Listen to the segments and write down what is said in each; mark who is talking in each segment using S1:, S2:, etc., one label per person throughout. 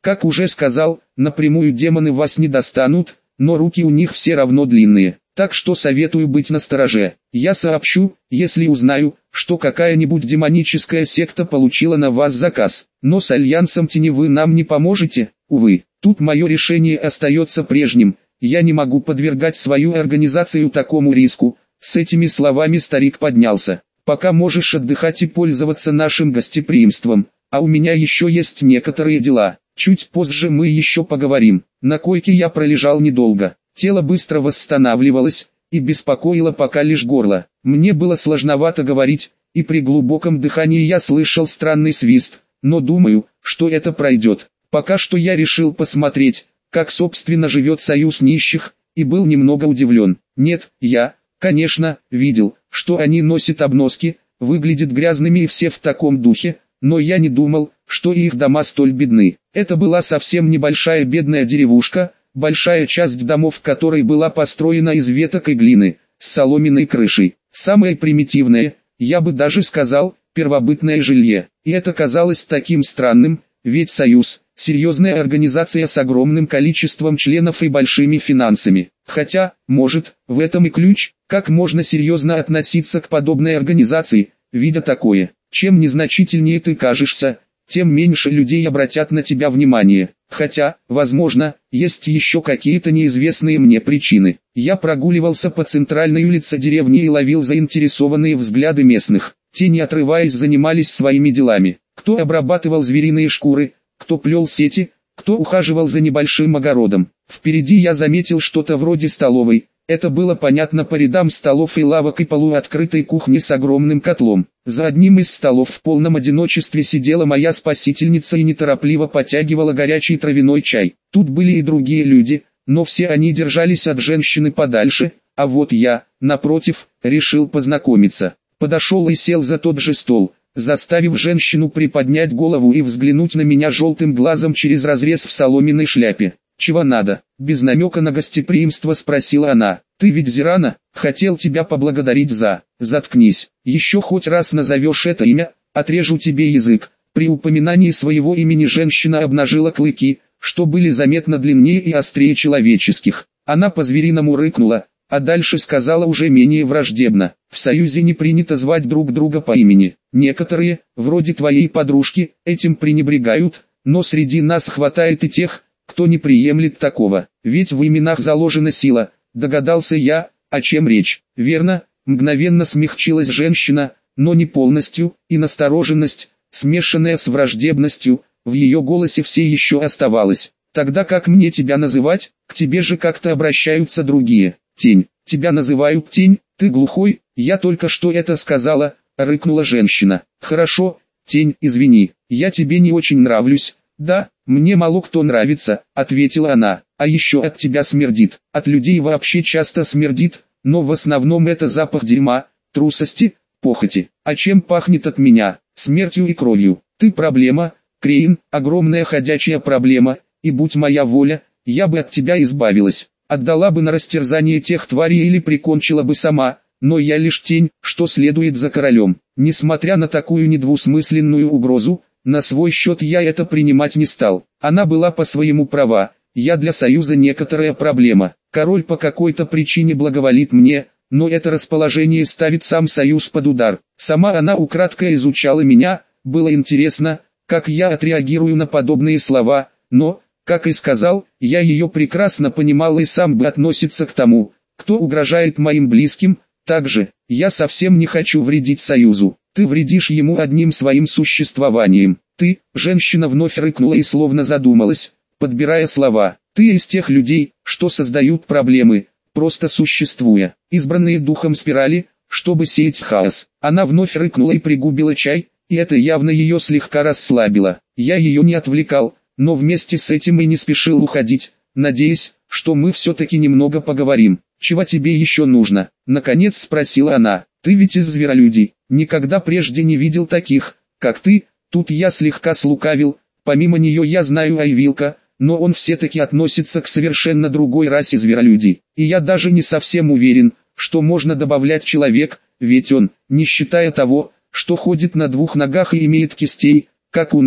S1: Как уже сказал, напрямую демоны вас не достанут, но руки у них все равно длинные. Так что советую быть настороже. Я сообщу, если узнаю, что какая-нибудь демоническая секта получила на вас заказ. Но с Альянсом Тени вы нам не поможете, увы. Тут мое решение остается прежним. Я не могу подвергать свою организацию такому риску. С этими словами старик поднялся. Пока можешь отдыхать и пользоваться нашим гостеприимством, а у меня еще есть некоторые дела. Чуть позже мы еще поговорим. На койке я пролежал недолго. Тело быстро восстанавливалось, и беспокоило пока лишь горло. Мне было сложновато говорить, и при глубоком дыхании я слышал странный свист, но думаю, что это пройдет. Пока что я решил посмотреть, как собственно живет союз нищих, и был немного удивлен. Нет, я, конечно, видел, что они носят обноски, выглядят грязными и все в таком духе, но я не думал, что их дома столь бедны. Это была совсем небольшая бедная деревушка, большая часть домов которой была построена из веток и глины, с соломенной крышей. Самое примитивное, я бы даже сказал, первобытное жилье. И это казалось таким странным, ведь Союз – серьезная организация с огромным количеством членов и большими финансами. Хотя, может, в этом и ключ, как можно серьезно относиться к подобной организации, видя такое. Чем незначительнее ты кажешься, тем меньше людей обратят на тебя внимание. Хотя, возможно, есть еще какие-то неизвестные мне причины. Я прогуливался по центральной улице деревни и ловил заинтересованные взгляды местных. Те, не отрываясь, занимались своими делами. Кто обрабатывал звериные шкуры, кто плел сети, кто ухаживал за небольшим огородом. Впереди я заметил что-то вроде столовой. Это было понятно по рядам столов и лавок и полуоткрытой кухни с огромным котлом. За одним из столов в полном одиночестве сидела моя спасительница и неторопливо потягивала горячий травяной чай. Тут были и другие люди, но все они держались от женщины подальше, а вот я, напротив, решил познакомиться. Подошел и сел за тот же стол, заставив женщину приподнять голову и взглянуть на меня желтым глазом через разрез в соломенной шляпе. «Чего надо?» — без намека на гостеприимство спросила она. «Ты ведь Зирана? Хотел тебя поблагодарить за...» «Заткнись. Еще хоть раз назовешь это имя, отрежу тебе язык». При упоминании своего имени женщина обнажила клыки, что были заметно длиннее и острее человеческих. Она по-звериному рыкнула, а дальше сказала уже менее враждебно. «В Союзе не принято звать друг друга по имени. Некоторые, вроде твоей подружки, этим пренебрегают, но среди нас хватает и тех, кто не приемлет такого, ведь в именах заложена сила», догадался я, о чем речь. «Верно», мгновенно смягчилась женщина, но не полностью, и настороженность, смешанная с враждебностью, в ее голосе все еще оставалась. «Тогда как мне тебя называть? К тебе же как-то обращаются другие». «Тень, тебя называют Тень, ты глухой?» «Я только что это сказала», рыкнула женщина. «Хорошо, Тень, извини, я тебе не очень нравлюсь». «Да, мне мало кто нравится», — ответила она, — «а еще от тебя смердит». От людей вообще часто смердит, но в основном это запах дерьма, трусости, похоти. А чем пахнет от меня? Смертью и кровью. Ты проблема, Крейн, огромная ходячая проблема, и будь моя воля, я бы от тебя избавилась. Отдала бы на растерзание тех тварей или прикончила бы сама, но я лишь тень, что следует за королем. Несмотря на такую недвусмысленную угрозу, на свой счет я это принимать не стал. Она была по-своему права, я для Союза некоторая проблема. Король по какой-то причине благоволит мне, но это расположение ставит сам Союз под удар. Сама она украдкой изучала меня, было интересно, как я отреагирую на подобные слова, но, как и сказал, я ее прекрасно понимал и сам бы относится к тому, кто угрожает моим близким. Также, я совсем не хочу вредить Союзу. Ты вредишь ему одним своим существованием. Ты, женщина вновь рыкнула и словно задумалась, подбирая слова. Ты из тех людей, что создают проблемы, просто существуя. Избранные духом спирали, чтобы сеять хаос. Она вновь рыкнула и пригубила чай, и это явно ее слегка расслабило. Я ее не отвлекал, но вместе с этим и не спешил уходить, надеясь, что мы все-таки немного поговорим. «Чего тебе еще нужно?» — наконец спросила она. «Ты ведь из зверолюдей, никогда прежде не видел таких, как ты». Тут я слегка слукавил, помимо нее я знаю Айвилка, но он все-таки относится к совершенно другой расе зверолюдей. И я даже не совсем уверен, что можно добавлять человек, ведь он, не считая того, что ходит на двух ногах и имеет кистей, как у нас,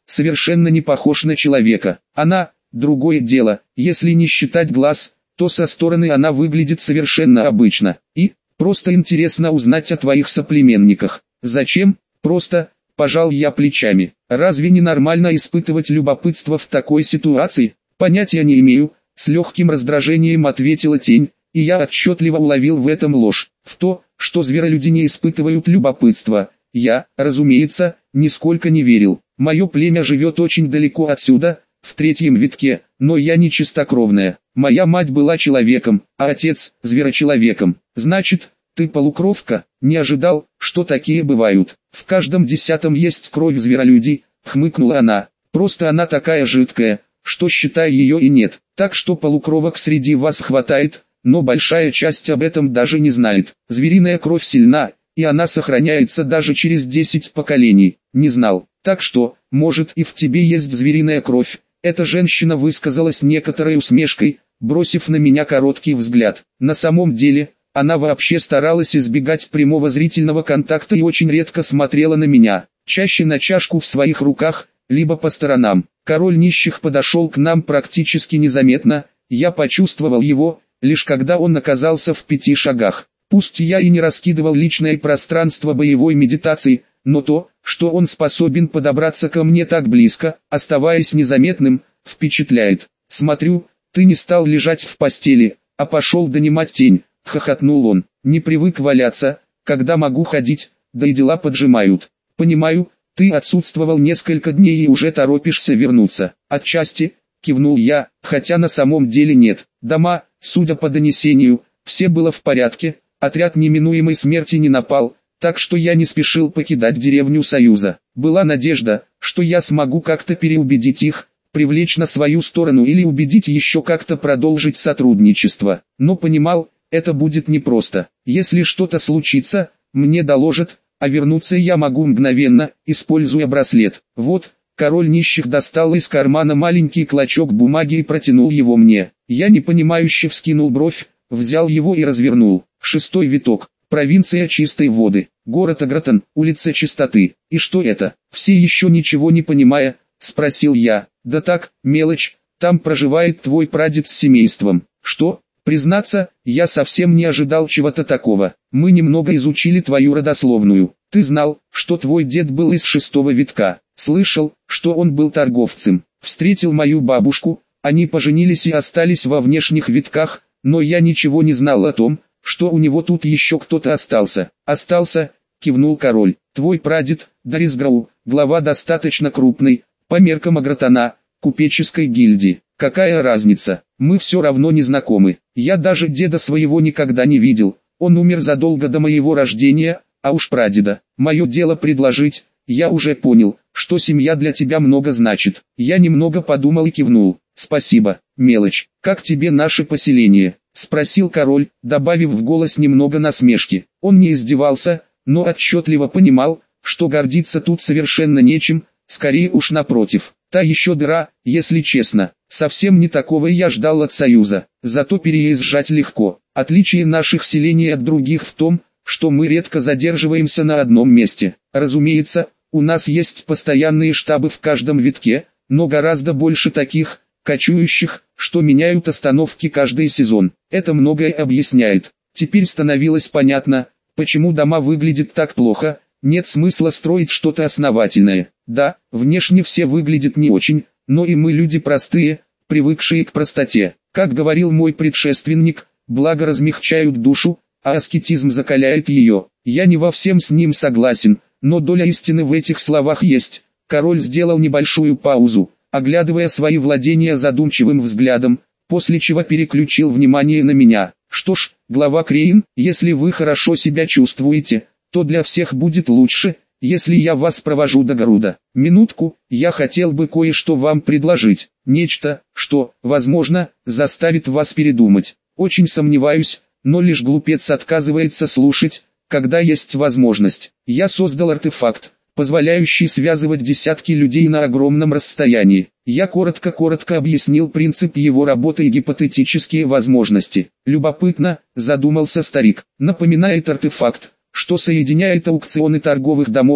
S1: совершенно не похож на человека. Она, другое дело, если не считать глаз, то со стороны она выглядит совершенно обычно. И, просто интересно узнать о твоих соплеменниках. Зачем? Просто, пожал я плечами. Разве не нормально испытывать любопытство в такой ситуации? Понятия не имею, с легким раздражением ответила тень, и я отчетливо уловил в этом ложь. В то, что зверолюди не испытывают любопытства, я, разумеется, нисколько не верил. Мое племя живет очень далеко отсюда, в третьем витке, но я не чистокровная. Моя мать была человеком, а отец – зверочеловеком. Значит, ты полукровка? Не ожидал, что такие бывают. В каждом 10-м есть кровь зверолюдей, хмыкнула она. Просто она такая жидкая, что считай ее и нет. Так что полукровок среди вас хватает, но большая часть об этом даже не знает. Звериная кровь сильна, и она сохраняется даже через 10 поколений. Не знал. Так что, может, и в тебе есть звериная кровь. Эта женщина высказалась некоторой усмешкой, бросив на меня короткий взгляд. На самом деле, она вообще старалась избегать прямого зрительного контакта и очень редко смотрела на меня, чаще на чашку в своих руках, либо по сторонам. Король нищих подошел к нам практически незаметно, я почувствовал его, лишь когда он оказался в 5 шагах. Пусть я и не раскидывал личное пространство боевой медитации, но то, что он способен подобраться ко мне так близко, оставаясь незаметным, впечатляет. «Смотрю, ты не стал лежать в постели, а пошел донимать тень», — хохотнул он. «Не привык валяться, когда могу ходить, да и дела поджимают. Понимаю, ты отсутствовал несколько дней и уже торопишься вернуться». «Отчасти», — кивнул я, хотя на самом деле нет. Дома, судя по донесению, все было в порядке, отряд неминуемой смерти не напал, так что я не спешил покидать деревню Союза. Была надежда, что я смогу как-то переубедить их, привлечь на свою сторону или убедить еще как-то продолжить сотрудничество. Но понимал, это будет непросто. Если что-то случится, мне доложат, а вернуться я могу мгновенно, используя браслет. Вот, король нищих достал из кармана маленький клочок бумаги и протянул его мне. Я непонимающе вскинул бровь, взял его и развернул. 6-й виток. Провинция Чистой Воды, город Агратон, улица Чистоты. И что это? Все еще ничего не понимая, спросил я. Да так, мелочь, там проживает твой прадед с семейством. Что? Признаться, я совсем не ожидал чего-то такого. Мы немного изучили твою родословную. Ты знал, что твой дед был из 6-го витка. Слышал, что он был торговцем. Встретил мою бабушку, они поженились и остались во внешних витках, но я ничего не знал о том, что у него тут еще кто-то остался. «Остался», — кивнул король. «Твой прадед, Дарисграу, глава достаточно крупный, по меркам Агратона, купеческой гильдии. Какая разница, мы все равно не знакомы. Я даже деда своего никогда не видел, он умер задолго до моего рождения, а уж прадеда. Мое дело предложить, я уже понял, что семья для тебя много значит». Я немного подумал и кивнул. «Спасибо, мелочь. Как тебе наше поселение?» — спросил король, добавив в голос немного насмешки. Он не издевался, но отчетливо понимал, что гордиться тут совершенно нечем, скорее уж напротив. Та еще дыра, если честно. Совсем не такого я ждал от Союза. Зато переезжать легко. Отличие наших селений от других в том, что мы редко задерживаемся на одном месте. Разумеется, у нас есть постоянные штабы в каждом витке, но гораздо больше таких, кочующих, что меняют остановки каждый сезон. Это многое объясняет. Теперь становилось понятно, почему дома выглядят так плохо, нет смысла строить что-то основательное. Да, внешне все выглядят не очень, но и мы люди простые, привыкшие к простоте. Как говорил мой предшественник, благо размягчают душу, а аскетизм закаляет ее. Я не во всем с ним согласен, но доля истины в этих словах есть. Король сделал небольшую паузу, оглядывая свои владения задумчивым взглядом, после чего переключил внимание на меня. «Что ж, глава Крейн, если вы хорошо себя чувствуете, то для всех будет лучше, если я вас провожу до Гаруда. Минутку, я хотел бы кое-что вам предложить, нечто, что, возможно, заставит вас передумать. Очень сомневаюсь, но лишь глупец отказывается слушать, когда есть возможность. Я создал артефакт, позволяющий связывать десятки людей на огромном расстоянии. Я коротко объяснил принцип его работы и гипотетические возможности. Любопытно, задумался старик. Напоминает артефакт, что соединяет аукционы торговых домов,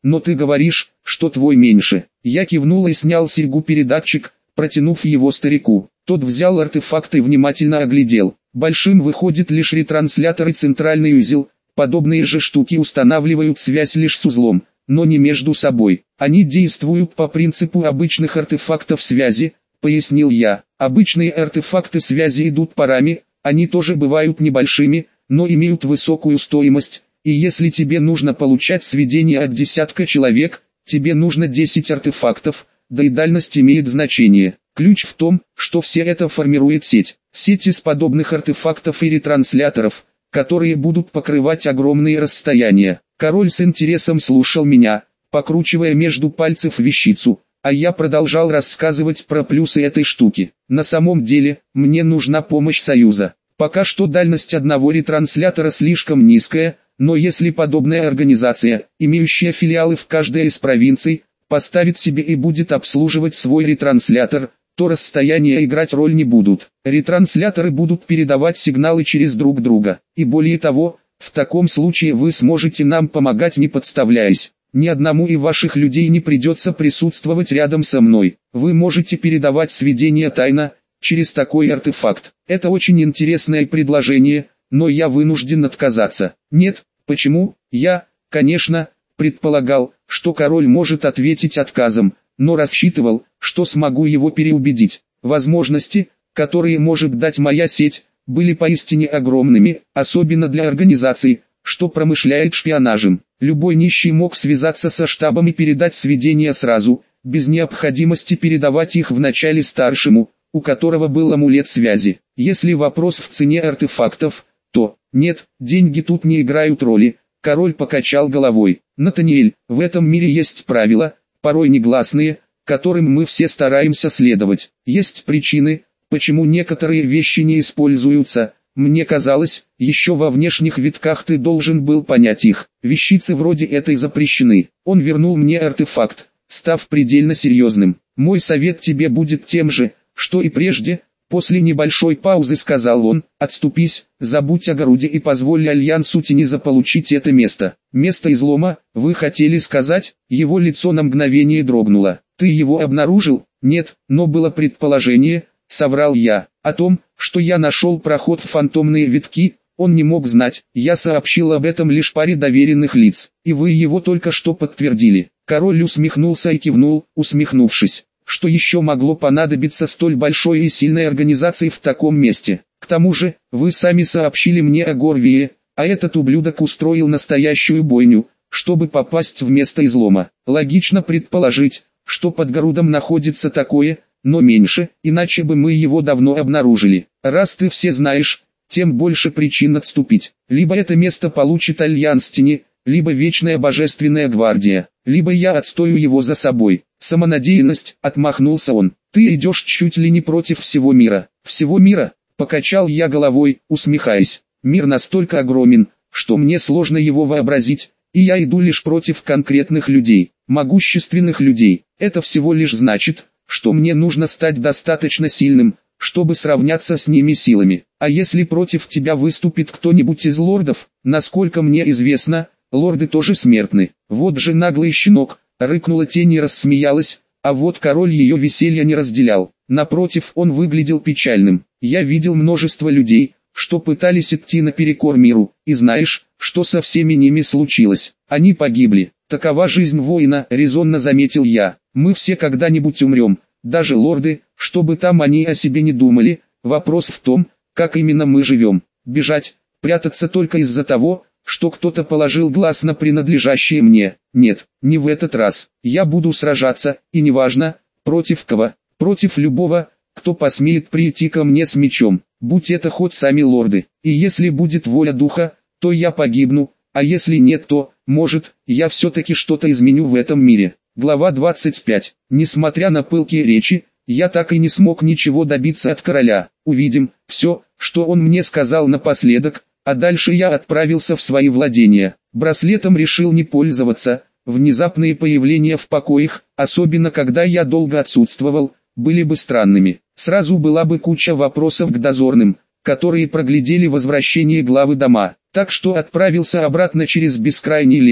S1: но ты говоришь, что твой меньше. Я кивнул и снял серьгу-передатчик, протянув его старику. Тот взял артефакт и внимательно оглядел. Большим выходит лишь ретранслятор и центральный узел. Подобные же штуки устанавливают связь лишь с узлом, но не между собой. Они действуют по принципу обычных артефактов связи, пояснил я. Обычные артефакты связи идут парами, они тоже бывают небольшими, но имеют высокую стоимость, и если тебе нужно получать сведения от десятка человек, тебе нужно 10 артефактов, да и дальность имеет значение. Ключ в том, что все это формирует сеть. Сеть из подобных артефактов и ретрансляторов, которые будут покрывать огромные расстояния. Король с интересом слушал меня, покручивая между пальцев вещицу, а я продолжал рассказывать про плюсы этой штуки. На самом деле, мне нужна помощь Союза. Пока что дальность одного ретранслятора слишком низкая, но если подобная организация, имеющая филиалы в каждой из провинций, поставит себе и будет обслуживать свой ретранслятор, то расстояния играть роль не будут. Ретрансляторы будут передавать сигналы через друг друга. И более того, в таком случае вы сможете нам помогать, не подставляясь. Ни одному из ваших людей не придется присутствовать рядом со мной. Вы можете передавать сведения тайно, через такой артефакт. Это очень интересное предложение, но я вынужден отказаться. Нет, почему? Я, конечно, предполагал, что король может ответить отказом, но рассчитывал, что смогу его переубедить. Возможности, которые может дать моя сеть, были поистине огромными, особенно для организации, что промышляет шпионажем. Любой нищий мог связаться со штабом и передать сведения сразу, без необходимости передавать их вначале старшему, у которого был амулет связи. Если вопрос в цене артефактов, то, нет, деньги тут не играют роли. Король покачал головой. Натаниэль, в этом мире есть правила, порой негласные, которым мы все стараемся следовать. Есть причины, почему некоторые вещи не используются. Мне казалось, еще во внешних витках ты должен был понять их. Вещицы вроде этой запрещены. Он вернул мне артефакт, став предельно серьезным. Мой совет тебе будет тем же, что и прежде. После небольшой паузы сказал он: отступись, забудь о Горуде и позволь Альянсу Тени заполучить это место. Место излома, вы хотели сказать? Его лицо на мгновение дрогнуло. Ты его обнаружил? Нет, но было предположение, соврал я. О том, что я нашел проход в фантомные витки, он не мог знать. Я сообщил об этом лишь паре доверенных лиц, и вы его только что подтвердили. Король усмехнулся и кивнул, усмехнувшись. Что еще могло понадобиться столь большой и сильной организации в таком месте? К тому же, вы сами сообщили мне о Горвии, а этот ублюдок устроил настоящую бойню, чтобы попасть в место излома. Логично предположить, что под Горудом находится такое, но меньше, иначе бы мы его давно обнаружили. Раз ты все знаешь, тем больше причин отступить. Либо это место получит Альянс Тени, либо Вечная Божественная Гвардия, либо я отстою его за собой. Самонадеянность, отмахнулся он. Ты идешь чуть ли не против всего мира. Всего мира? Покачал я головой, усмехаясь. Мир настолько огромен, что мне сложно его вообразить, и я иду лишь против конкретных людей, могущественных людей. Это всего лишь значит, что мне нужно стать достаточно сильным, чтобы сравняться с ними силами. А если против тебя выступит кто-нибудь из лордов? Насколько мне известно, лорды тоже смертны. Вот же наглый щенок, рыкнула тень и рассмеялась, а вот король ее веселья не разделял. Напротив, он выглядел печальным. Я видел множество людей, что пытались идти наперекор миру, и знаешь, что со всеми ними случилось? Они погибли. Такова жизнь воина, резонно заметил я. Мы все когда-нибудь умрем, даже лорды, что бы там они о себе не думали. Вопрос в том, как именно мы живем. Бежать, прятаться только из-за того, что кто-то положил глаз на принадлежащее мне. Нет, не в этот раз. Я буду сражаться, и неважно, против кого, против любого, кто посмеет прийти ко мне с мечом, будь это хоть сами лорды. И если будет воля духа, то я погибну, а если нет, то, может, я все-таки что-то изменю в этом мире. Глава 25. Несмотря на пылкие речи, я так и не смог ничего добиться от короля. Увидим, все, что он мне сказал напоследок, а дальше я отправился в свои владения. Браслетом решил не пользоваться. Внезапные появления в покоях, особенно когда я долго отсутствовал, были бы странными. Сразу была бы куча вопросов к дозорным, которые проглядели возвращение главы дома. Так что отправился обратно через бескрайний лес,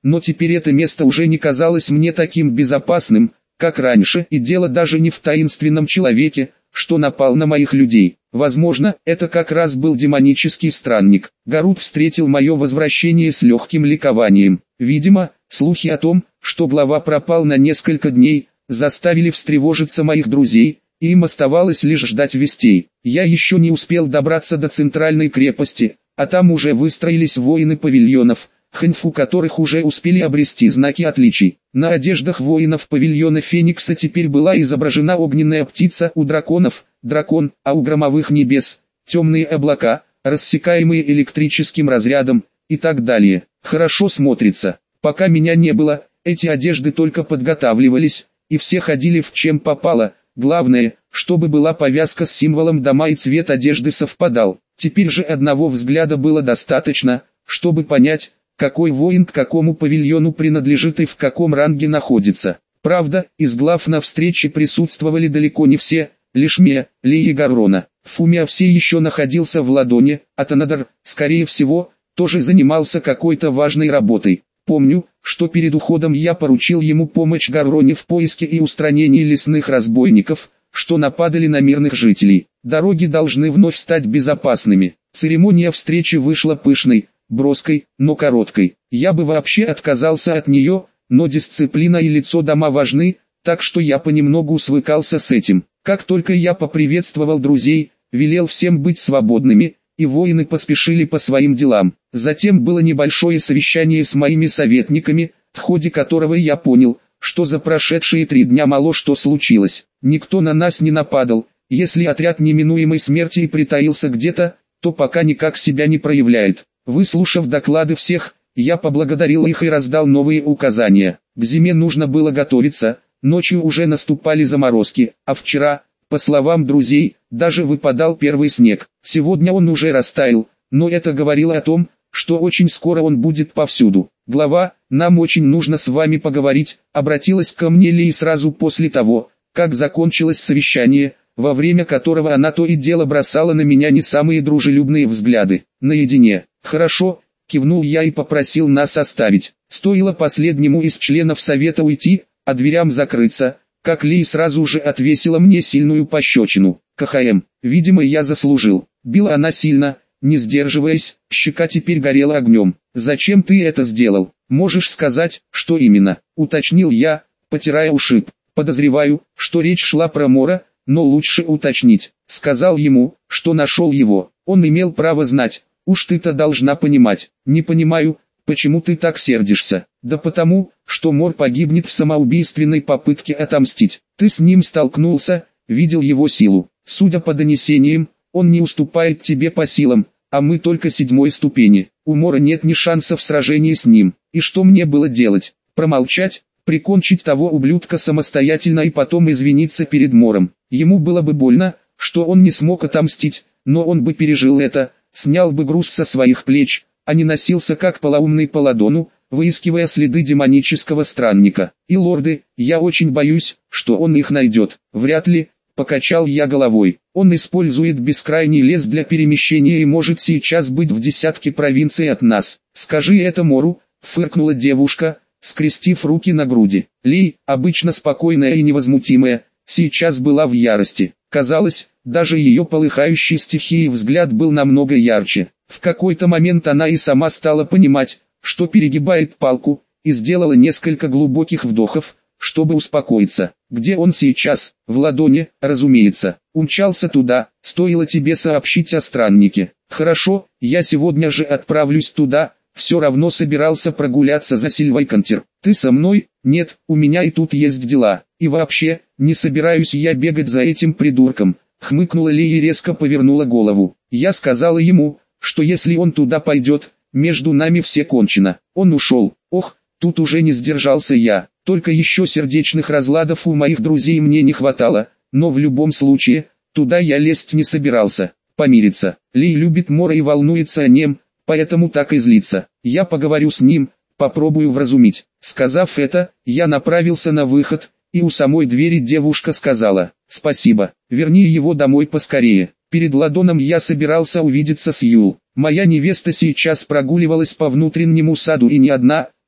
S1: но теперь это место уже не казалось мне таким безопасным, как раньше, и дело даже не в таинственном человеке, что напал на моих людей. Возможно, это как раз был демонический странник. Гарут встретил мое возвращение с легким ликованием. Видимо, слухи о том, что глава пропал на несколько дней, заставили встревожиться моих друзей, и им оставалось лишь ждать вестей. Я еще не успел добраться до центральной крепости, а там уже выстроились воины павильонов, ханьфу которых уже успели обрести знаки отличий. На одеждах воинов павильона Феникса теперь была изображена огненная птица, у драконов – дракон, а у громовых небес – темные облака, рассекаемые электрическим разрядом, и так далее. Хорошо смотрится. Пока меня не было, эти одежды только подготавливались, и все ходили в чем попало. Главное, чтобы была повязка с символом дома и цвет одежды совпадал. Теперь же одного взгляда было достаточно, чтобы понять, какой воин к какому павильону принадлежит и в каком ранге находится. Правда, из глав на встрече присутствовали далеко не все, лишь Мия, Ли и Гаррона. Фумия все еще находился в ладони, а Танадар, скорее всего, тоже занимался какой-то важной работой. Помню, что перед уходом я поручил ему помощь Гарроне в поиске и устранении лесных разбойников, что нападали на мирных жителей. Дороги должны вновь стать безопасными. Церемония встречи вышла пышной, броской, но короткой. Я бы вообще отказался от нее, но дисциплина и лицо дома важны, так что я понемногу свыкался с этим. Как только я поприветствовал друзей, велел всем быть свободными, и воины поспешили по своим делам. Затем было небольшое совещание с моими советниками, в ходе которого я понял, что за прошедшие 3 дня мало что случилось. Никто на нас не нападал. Если отряд неминуемой смерти и притаился где-то, то пока никак себя не проявляет. Выслушав доклады всех, я поблагодарил их и раздал новые указания. К зиме нужно было готовиться, ночью уже наступали заморозки, а вчера, по словам друзей, даже выпадал первый снег. Сегодня он уже растаял, но это говорило о том, что очень скоро он будет повсюду. «Глава, нам очень нужно с вами поговорить», обратилась ко мне Ли сразу после того, как закончилось совещание, во время которого она то и дело бросала на меня не самые дружелюбные взгляды. «Наедине». «Хорошо», кивнул я и попросил нас оставить. Стоило последнему из членов совета уйти, а дверям закрыться, как Ли сразу же отвесила мне сильную пощечину. КХМ, видимо, я заслужил. Била она сильно, не сдерживаясь, щека теперь горела огнем. «Зачем ты это сделал? Можешь сказать, что именно?» — уточнил я, потирая ушиб. «Подозреваю, что речь шла про Мора, но лучше уточнить». Сказал ему, что нашел его. Он имел право знать. «Уж ты-то должна понимать». «Не понимаю, почему ты так сердишься?» «Да потому, что Мор погибнет в самоубийственной попытке отомстить. Ты с ним столкнулся, видел его силу. Судя по донесениям, он не уступает тебе по силам, а мы только 7-й ступени. У Мора нет ни шансов в сражении с ним. И что мне было делать? Промолчать, прикончить того ублюдка самостоятельно и потом извиниться перед Мором? Ему было бы больно, что он не смог отомстить, но он бы пережил это, снял бы груз со своих плеч, а не носился как полоумный по ладону, выискивая следы демонического странника. И лорды, я очень боюсь, что он их найдет. Вряд ли, покачал я головой. Он использует бескрайний лес для перемещения и может сейчас быть в десятке провинций от нас. Скажи это Мору, фыркнула девушка, скрестив руки на груди. Ли, обычно спокойная и невозмутимая, сейчас была в ярости. Казалось, даже ее полыхающий стихией взгляд был намного ярче. В какой-то момент она и сама стала понимать, что перегибает палку, и сделала несколько глубоких вдохов, чтобы успокоиться. «Где он сейчас?» «В ладони, разумеется. Умчался туда, стоило тебе сообщить о страннике». «Хорошо, я сегодня же отправлюсь туда, все равно собирался прогуляться за Сильвайкантер. Ты со мной?» «Нет, у меня и тут есть дела. И вообще, не собираюсь я бегать за этим придурком», хмыкнула Ли и резко повернула голову. «Я сказала ему, что если он туда пойдет, между нами все кончено». Он ушел. Ох, тут уже не сдержался я. Только еще сердечных разладов у моих друзей мне не хватало, но в любом случае, туда я лезть не собирался. Помириться. Ли любит Мора и волнуется о нем, поэтому так и злится. Я поговорю с ним, попробую вразумить. Сказав это, я направился на выход, и у самой двери девушка сказала: «Спасибо, верни его домой поскорее». Перед ладоном я собирался увидеться с Юл. Моя невеста сейчас прогуливалась по внутреннему саду и не одна,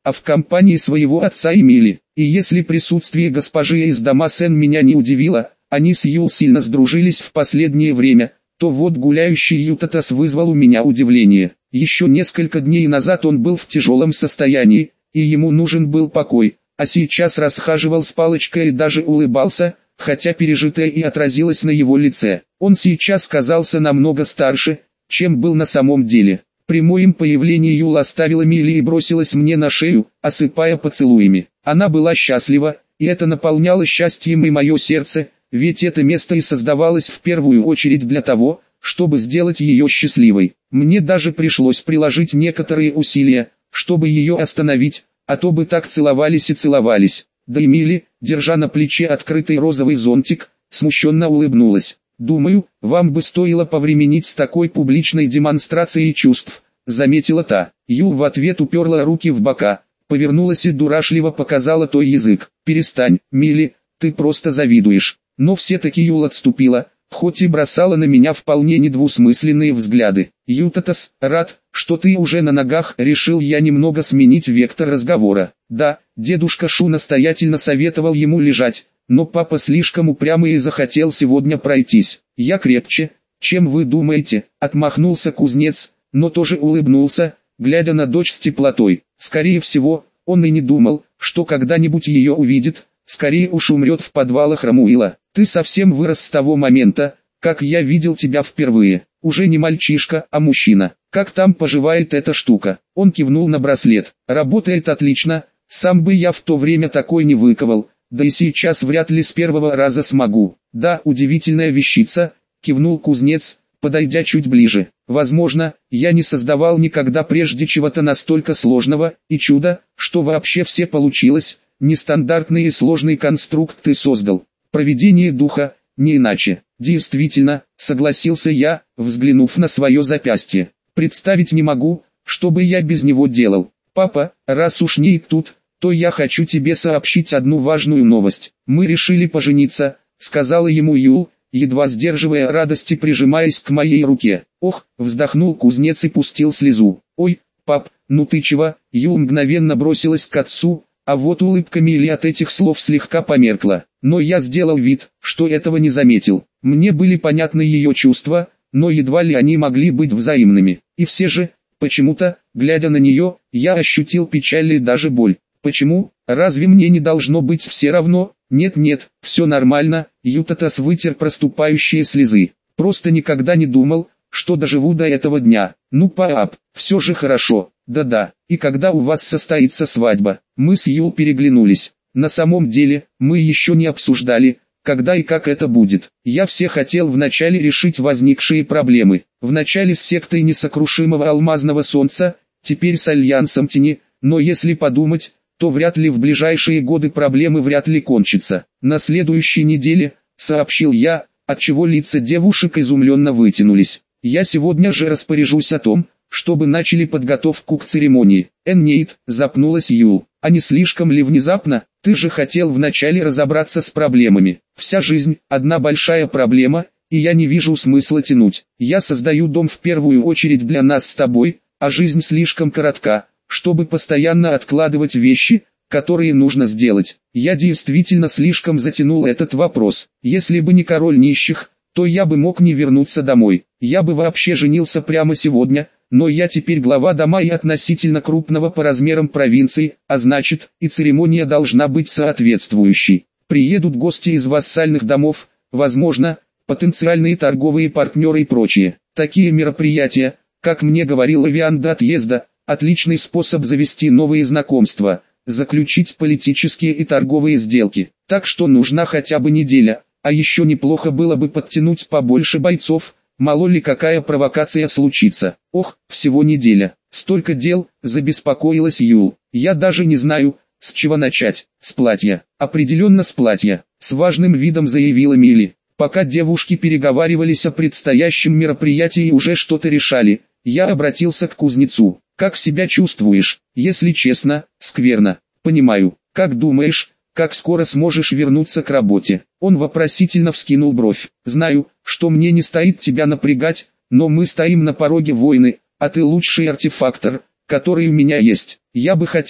S1: а в компании своего отца Эмили. И если присутствие госпожи из Дамасен меня не удивило, они с Юл сильно сдружились в последнее время, то вот гуляющий Ютатас вызвал у меня удивление. Еще несколько дней назад он был в тяжелом состоянии, и ему нужен был покой, а сейчас расхаживал с палочкой и даже улыбался, хотя пережитое и отразилось на его лице. Он сейчас казался намного старше, чем был на самом деле. При моем появлении Юл оставила Милли и бросилась мне на шею, осыпая поцелуями. Она была счастлива, и это наполняло счастьем и мое сердце, ведь это место и создавалось в первую очередь для того, чтобы сделать ее счастливой. Мне даже пришлось приложить некоторые усилия, чтобы ее остановить, а то бы так целовались и целовались. Да Эмили, держа на плече открытый розовый зонтик, смущенно улыбнулась. «Думаю, вам бы стоило повременить с такой публичной демонстрацией чувств», — заметила та. Юл в ответ уперла руки в бока, повернулась и дурашливо показала той язык. «Перестань, Милли, ты просто завидуешь». Но все-таки Юл отступила, хоть и бросала на меня вполне недвусмысленные взгляды. «Ютатас, рад, что ты уже на ногах», — решил я немного сменить вектор разговора. Да, дедушка Шу настоятельно советовал ему лежать, но папа слишком упрямый и захотел сегодня пройтись. «Я крепче, чем вы думаете», — отмахнулся кузнец, но тоже улыбнулся, глядя на дочь с теплотой. Скорее всего, он и не думал, что когда-нибудь ее увидит, скорее уж умрет в подвалах Рамуила. «Ты совсем вырос с того момента, как я видел тебя впервые. Уже не мальчишка, а мужчина. Как там поживает эта штука?» Он кивнул на браслет. «Работает отлично, сам бы я в то время такой не выковал, да и сейчас вряд ли с первого раза смогу». «Да, удивительная вещица», — кивнул кузнец, подойдя чуть ближе. «Возможно, я не создавал никогда прежде чего-то настолько сложного, и чудо, что вообще все получилось, нестандартный и сложный конструкт ты создал. Провидение духа, не иначе». «Действительно», — согласился я, взглянув на свое запястье. «Представить не могу, что бы я без него делал. Папа, раз уж не тут, то я хочу тебе сообщить одну важную новость. Мы решили пожениться», — сказала ему Юл, едва сдерживая радости, прижимаясь к моей руке. «Ох», — вздохнул кузнец и пустил слезу. «Ой, пап, ну ты чего?» Юл мгновенно бросилась к отцу, а вот улыбка Милли от этих слов слегка померкла. Но я сделал вид, что этого не заметил. Мне были понятны ее чувства, но едва ли они могли быть взаимными. И все же, почему-то, глядя на нее, я ощутил печаль и даже боль. Почему? Разве мне не должно быть все равно? Нет, все нормально. Ютатас вытер проступающие слезы. Просто никогда не думал, что доживу до этого дня. Ну пап, все же хорошо. Да-да, и когда у вас состоится свадьба? Мы с Юл переглянулись. На самом деле, мы еще не обсуждали, когда и как это будет. Я все хотел вначале решить возникшие проблемы. Вначале с сектой несокрушимого алмазного солнца, теперь с альянсом тени, но если подумать, то вряд ли в ближайшие годы проблемы вряд ли кончатся. На следующей неделе, сообщил я, отчего лица девушек изумленно вытянулись. Я сегодня же распоряжусь о том, чтобы начали подготовку к церемонии. Нет, запнулась Юл. А не слишком ли внезапно? Ты же хотел вначале разобраться с проблемами. Вся жизнь – одна большая проблема, и я не вижу смысла тянуть. Я создаю дом в первую очередь для нас с тобой, а жизнь слишком коротка, чтобы постоянно откладывать вещи, которые нужно сделать. Я действительно слишком затянул этот вопрос. Если бы не король нищих, то я бы мог не вернуться домой. Я бы вообще женился прямо сегодня, но я теперь глава дома и относительно крупного по размерам провинции, а значит, и церемония должна быть соответствующей. Приедут гости из вассальных домов, возможно, потенциальные торговые партнеры и прочее. Такие мероприятия, как мне говорил Эвиан до отъезда, отличный способ завести новые знакомства, заключить политические и торговые сделки. Так что нужна хотя бы неделя, а еще неплохо было бы подтянуть побольше бойцов, мало ли какая провокация случится. Ох, всего неделя. Столько дел, забеспокоилась Юл. Я даже не знаю, с чего начать. С платья. Определенно с платья. С важным видом заявила Милли. Пока девушки переговаривались о предстоящем мероприятии и уже что-то решали, я обратился к кузнецу. Как себя чувствуешь? Если честно, скверно. Понимаю. Как думаешь, как скоро сможешь вернуться к работе? Он вопросительно вскинул бровь. Знаю, что мне не стоит тебя напрягать, но мы стоим на пороге войны, а ты лучший артефактор, который у меня есть. Я бы хотел,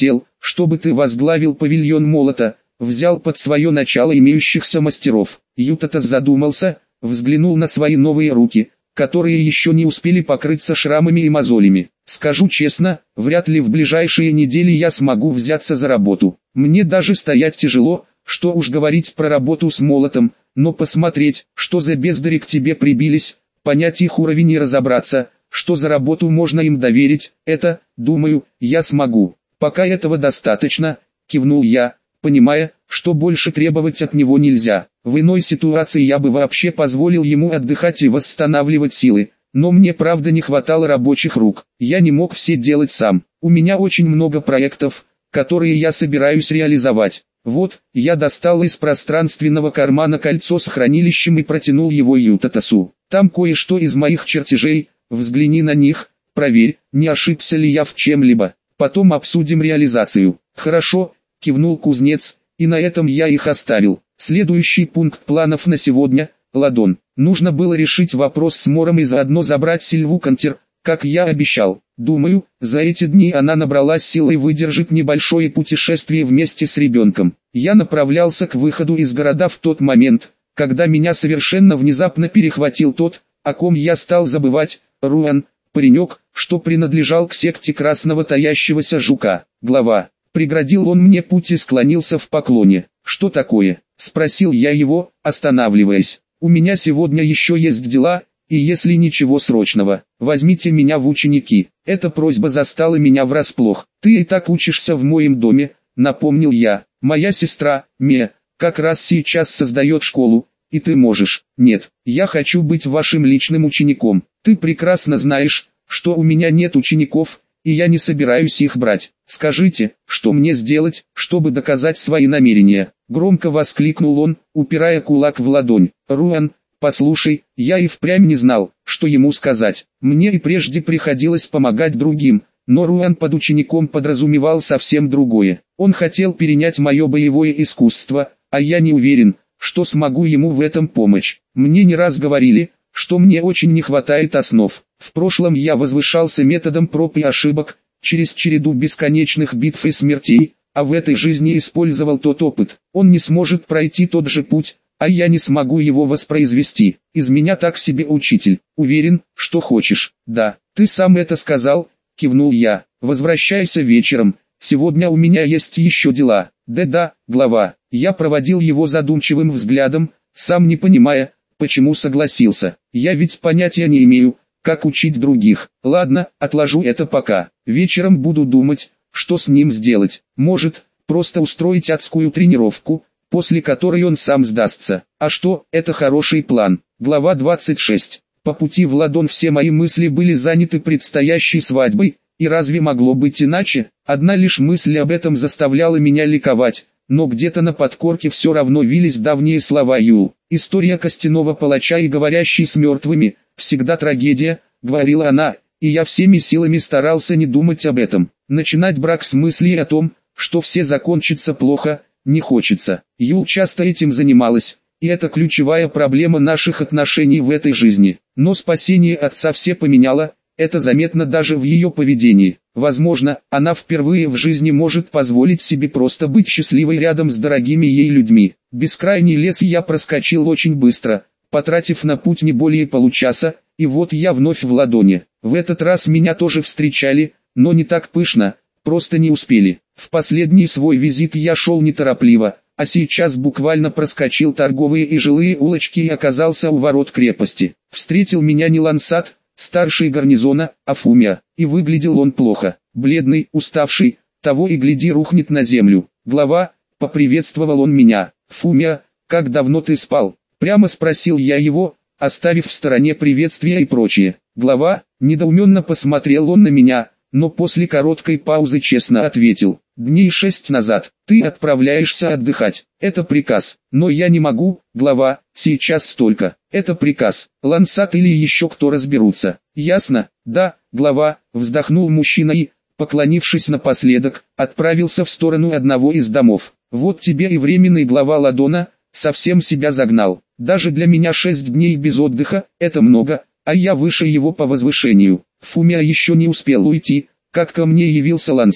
S1: чтобы ты возглавил павильон молота, взял под свое начало имеющихся мастеров. Ютатас задумался, взглянул на свои новые руки, которые еще не успели покрыться шрамами и мозолями. Скажу честно, вряд ли в ближайшие недели я смогу взяться за работу. Мне даже стоять тяжело, что уж говорить про работу с молотом, но посмотреть, что за бездари к тебе прибились, понять их уровень и разобраться, что за работу можно им доверить, это, думаю, я смогу. Пока этого достаточно, кивнул я, понимая, что больше требовать от него нельзя. В иной ситуации я бы вообще позволил ему отдыхать и восстанавливать силы, но мне правда не хватало рабочих рук. Я не мог все делать сам. У меня очень много проектов, которые я собираюсь реализовать. Вот, я достал из пространственного кармана кольцо с хранилищем и протянул его Ютатасу. Там кое-что из моих чертежей, взгляни на них, проверь, не ошибся ли я в чем-либо. Потом обсудим реализацию. Хорошо, кивнул кузнец, и на этом я их оставил. Следующий пункт планов на сегодня – Ладон. Нужно было решить вопрос с Мором и заодно забрать Сильву Кантер, как я обещал. Думаю, за эти дни она набралась сил и выдержит небольшое путешествие вместе с ребенком. Я направлялся к выходу из города в тот момент, когда меня совершенно внезапно перехватил тот, о ком я стал забывать, Руан, паренек, что принадлежал к секте красного таящегося жука. Глава. Преградил он мне путь и склонился в поклоне. «Что такое?» – спросил я его, останавливаясь. «У меня сегодня еще есть дела, и если ничего срочного, возьмите меня в ученики». Эта просьба застала меня врасплох. «Ты и так учишься в моем доме», – напомнил я. «Моя сестра, Ме, как раз сейчас создает школу, и ты можешь». «Нет, я хочу быть вашим личным учеником. Ты прекрасно знаешь, что у меня нет учеников, и я не собираюсь их брать. Скажите, что мне сделать, чтобы доказать свои намерения?» Громко воскликнул он, упирая кулак в ладонь. «Руан, послушай, я и впрямь не знал, что ему сказать. Мне и прежде приходилось помогать другим, но Руан под учеником подразумевал совсем другое. Он хотел перенять мое боевое искусство, а я не уверен, что смогу ему в этом помочь. Мне не раз говорили, что мне очень не хватает основ. В прошлом я возвышался методом проб и ошибок, через череду бесконечных битв и смертей, а в этой жизни использовал тот опыт. Он не сможет пройти тот же путь, а я не смогу его воспроизвести. Из меня так себе учитель. Уверен, что хочешь. Да, ты сам это сказал, кивнул я. Возвращайся вечером, сегодня у меня есть еще дела. Да-да, глава. Я проводил его задумчивым взглядом, сам не понимая, почему согласился. Я ведь понятия не имею, как учить других. Ладно, отложу это пока. Вечером буду думать, что с ним сделать. Может, просто устроить адскую тренировку, после которой он сам сдастся. А что, это хороший план. Глава 26. По пути в Ладон все мои мысли были заняты предстоящей свадьбой, и разве могло быть иначе? Одна лишь мысль об этом заставляла меня ликовать, но где-то на подкорке все равно вились давние слова Юл. История костяного палача и говорящий с мертвыми, всегда трагедия, говорила она, и я всеми силами старался не думать об этом. Начинать брак с мыслей о том, что все закончится плохо, не хочется. Юл часто этим занималась, и это ключевая проблема наших отношений в этой жизни. Но спасение отца все поменяло, это заметно даже в ее поведении. Возможно, она впервые в жизни может позволить себе просто быть счастливой рядом с дорогими ей людьми. Бескрайний лес я проскочил очень быстро, потратив на путь не более получаса, и вот я вновь в Ладоне. В этот раз меня тоже встречали, но не так пышно, просто не успели. В последний свой визит я шел неторопливо, а сейчас буквально проскочил торговые и жилые улочки и оказался у ворот крепости. Встретил меня не Лансат, старший гарнизона, а Фумия, и выглядел он плохо, бледный, уставший, того и гляди рухнет на землю. «Глава», — поприветствовал он меня. «Фумия, как давно ты спал?» — прямо спросил я его, оставив в стороне приветствия и прочее. «Глава», — недоуменно посмотрел он на меня, но после короткой паузы честно ответил: «Дней 6 назад, ты отправляешься отдыхать, это приказ, но я не могу, глава, сейчас столько, это приказ, Лансат или еще кто разберутся». «Ясно, да, глава», — вздохнул мужчина и, поклонившись напоследок, отправился в сторону одного из домов. «Вот тебе и временный глава Ладона, совсем себя загнал. Даже для меня 6 дней без отдыха — это много, а я выше его по возвышению». Фумия еще не успел уйти, как ко мне явился Лансат,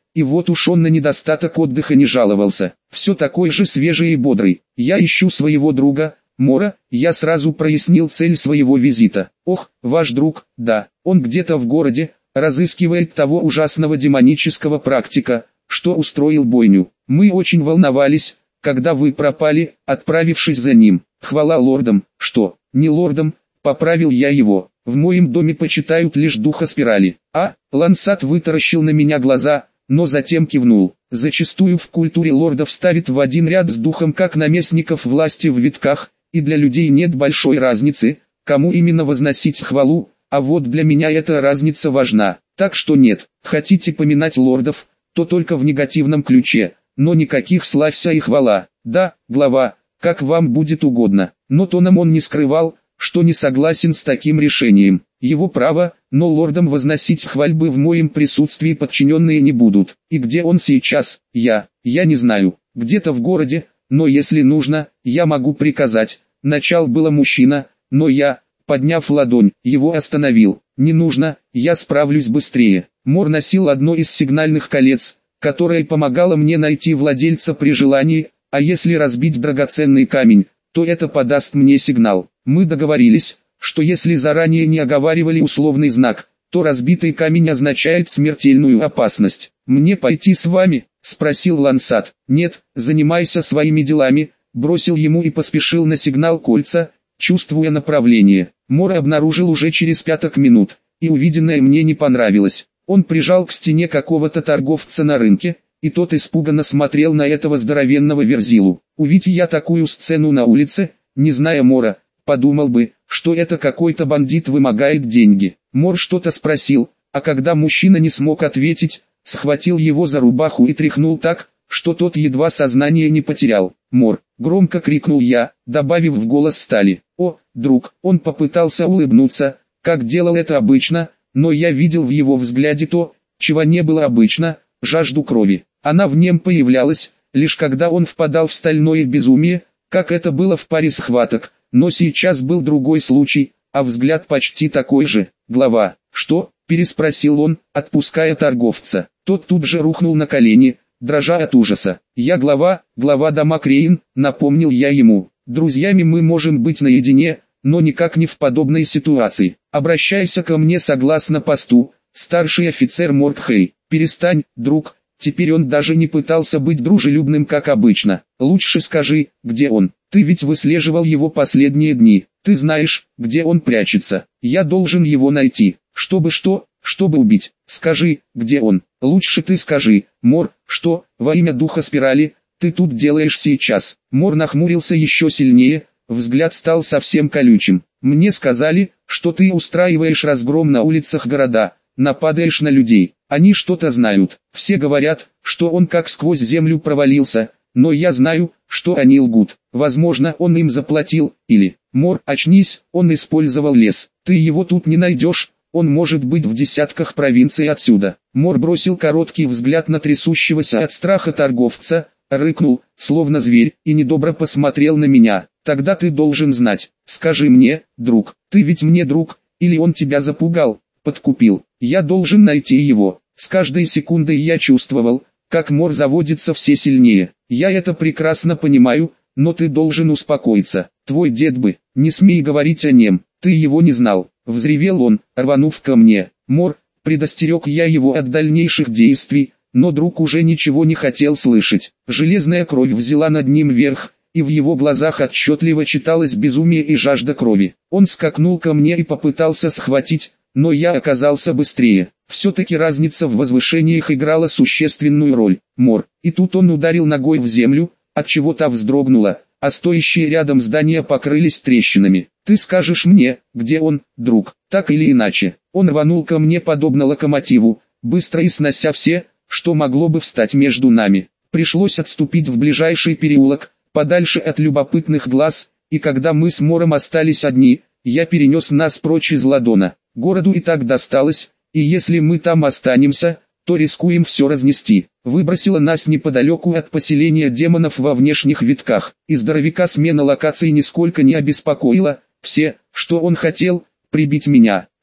S1: и вот уж он на недостаток отдыха не жаловался. Все такой же свежий и бодрый. Я ищу своего друга, Мора. Я сразу прояснил цель своего визита. Ох, ваш друг, да, он где-то в городе, разыскивает того ужасного демонического практика, что устроил бойню. Мы очень волновались, когда вы пропали, отправившись за ним. Хвала лордам. Что, не лордам, поправил я его. В моем доме почитают лишь духа спирали. Лансат вытаращил на меня глаза, но затем кивнул. Зачастую в культуре лордов ставят в один ряд с духом как наместников власти в витках, и для людей нет большой разницы, кому именно возносить хвалу, а вот для меня эта разница важна. Так что нет, хотите поминать лордов, то только в негативном ключе, но никаких славься и хвала. Да, глава, как вам будет угодно. Но тоном он не скрывал, что не согласен с таким решением. Его право, но лордам возносить хвальбы в моем присутствии подчиненные не будут. И где он сейчас? Я не знаю. Где-то в городе, но если нужно, я могу приказать. Начал было мужчина, но я, подняв ладонь, его остановил. Не нужно, я справлюсь быстрее. Мор носил одно из сигнальных колец, которое помогало мне найти владельца при желании, а если разбить драгоценный камень, то это подаст мне сигнал. Мы договорились, что если заранее не оговаривали условный знак, то разбитый камень означает смертельную опасность. «Мне пойти с вами?» – спросил Лансат. «Нет, занимайся своими делами», – бросил ему и поспешил на сигнал кольца, чувствуя направление. Мор обнаружил уже через 5 минут, и увиденное мне не понравилось. Он прижал к стене какого-то торговца на рынке, и тот испуганно смотрел на этого здоровенного верзилу. Увидь я такую сцену на улице, не зная Мора, подумал бы, что это какой-то бандит вымогает деньги. Мор что-то спросил, а когда мужчина не смог ответить, схватил его за рубаху и тряхнул так, что тот едва сознание не потерял. «Мор!» — громко крикнул я, добавив в голос стали. «О, друг!» Он попытался улыбнуться, как делал это обычно, но я видел в его взгляде то, чего не было обычно, жажду крови. Она в нем появлялась, лишь когда он впадал в стальное безумие, как это было в паре схваток, но сейчас был другой случай, а взгляд почти такой же. «Глава, что?» – переспросил он, отпуская торговца. Тот тут же рухнул на колени, дрожа от ужаса. «Я глава дома Крейн», – напомнил я ему. «Друзьями мы можем быть наедине, но никак не в подобной ситуации. Обращайся ко мне согласно посту, старший офицер Мордхей. Перестань, друг». Теперь он даже не пытался быть дружелюбным как обычно. «Лучше скажи, где он? Ты ведь выслеживал его последние дни. Ты знаешь, где он прячется. Я должен его найти. Чтобы что? Чтобы убить. Скажи, где он? Лучше ты скажи, Мор, что, во имя духа спирали, ты тут делаешь сейчас?» Мор нахмурился еще сильнее, взгляд стал совсем колючим. «Мне сказали, что ты устраиваешь разгром на улицах города, нападаешь на людей. Они что-то знают. Все говорят, что он как сквозь землю провалился, но я знаю, что они лгут. Возможно, он им заплатил, или... Мор, очнись, он использовал лес. Ты его тут не найдешь, он может быть в десятках провинций отсюда». Мор бросил короткий взгляд на трясущегося от страха торговца, рыкнул, словно зверь, и недобро посмотрел на меня. «Тогда ты должен знать. Скажи мне, друг, ты ведь мне друг, или он тебя запугал, подкупил? Я должен найти его». С каждой секундой я чувствовал, как Мор заводится все сильнее. «Я это прекрасно понимаю, но ты должен успокоиться. Твой дед бы, не смей говорить о нем, ты его не знал», — взревел он, рванув ко мне. «Мор», — предостерег я его от дальнейших действий, но друг уже ничего не хотел слышать. Железная кровь взяла над ним верх, и в его глазах отчетливо читалось безумие и жажда крови. Он скакнул ко мне и попытался схватить, но я оказался быстрее. Все-таки разница в возвышениях играла существенную роль. Мор. И тут он ударил ногой в землю, отчего та вздрогнула, а стоящие рядом здания покрылись трещинами. «Ты скажешь мне, где он, друг?» Так или иначе, он рванул ко мне подобно локомотиву, быстро и снося все, что могло бы встать между нами. Пришлось отступить в ближайший переулок, подальше от любопытных глаз, и когда мы с Мором остались одни, я перенес нас прочь из Ладона. Городу и так досталось, и если мы там останемся, то рискуем все разнести. Выбросило нас неподалеку от поселения демонов во внешних витках, и здоровяка смена локации нисколько не обеспокоила. Все, что он хотел, прибить меня.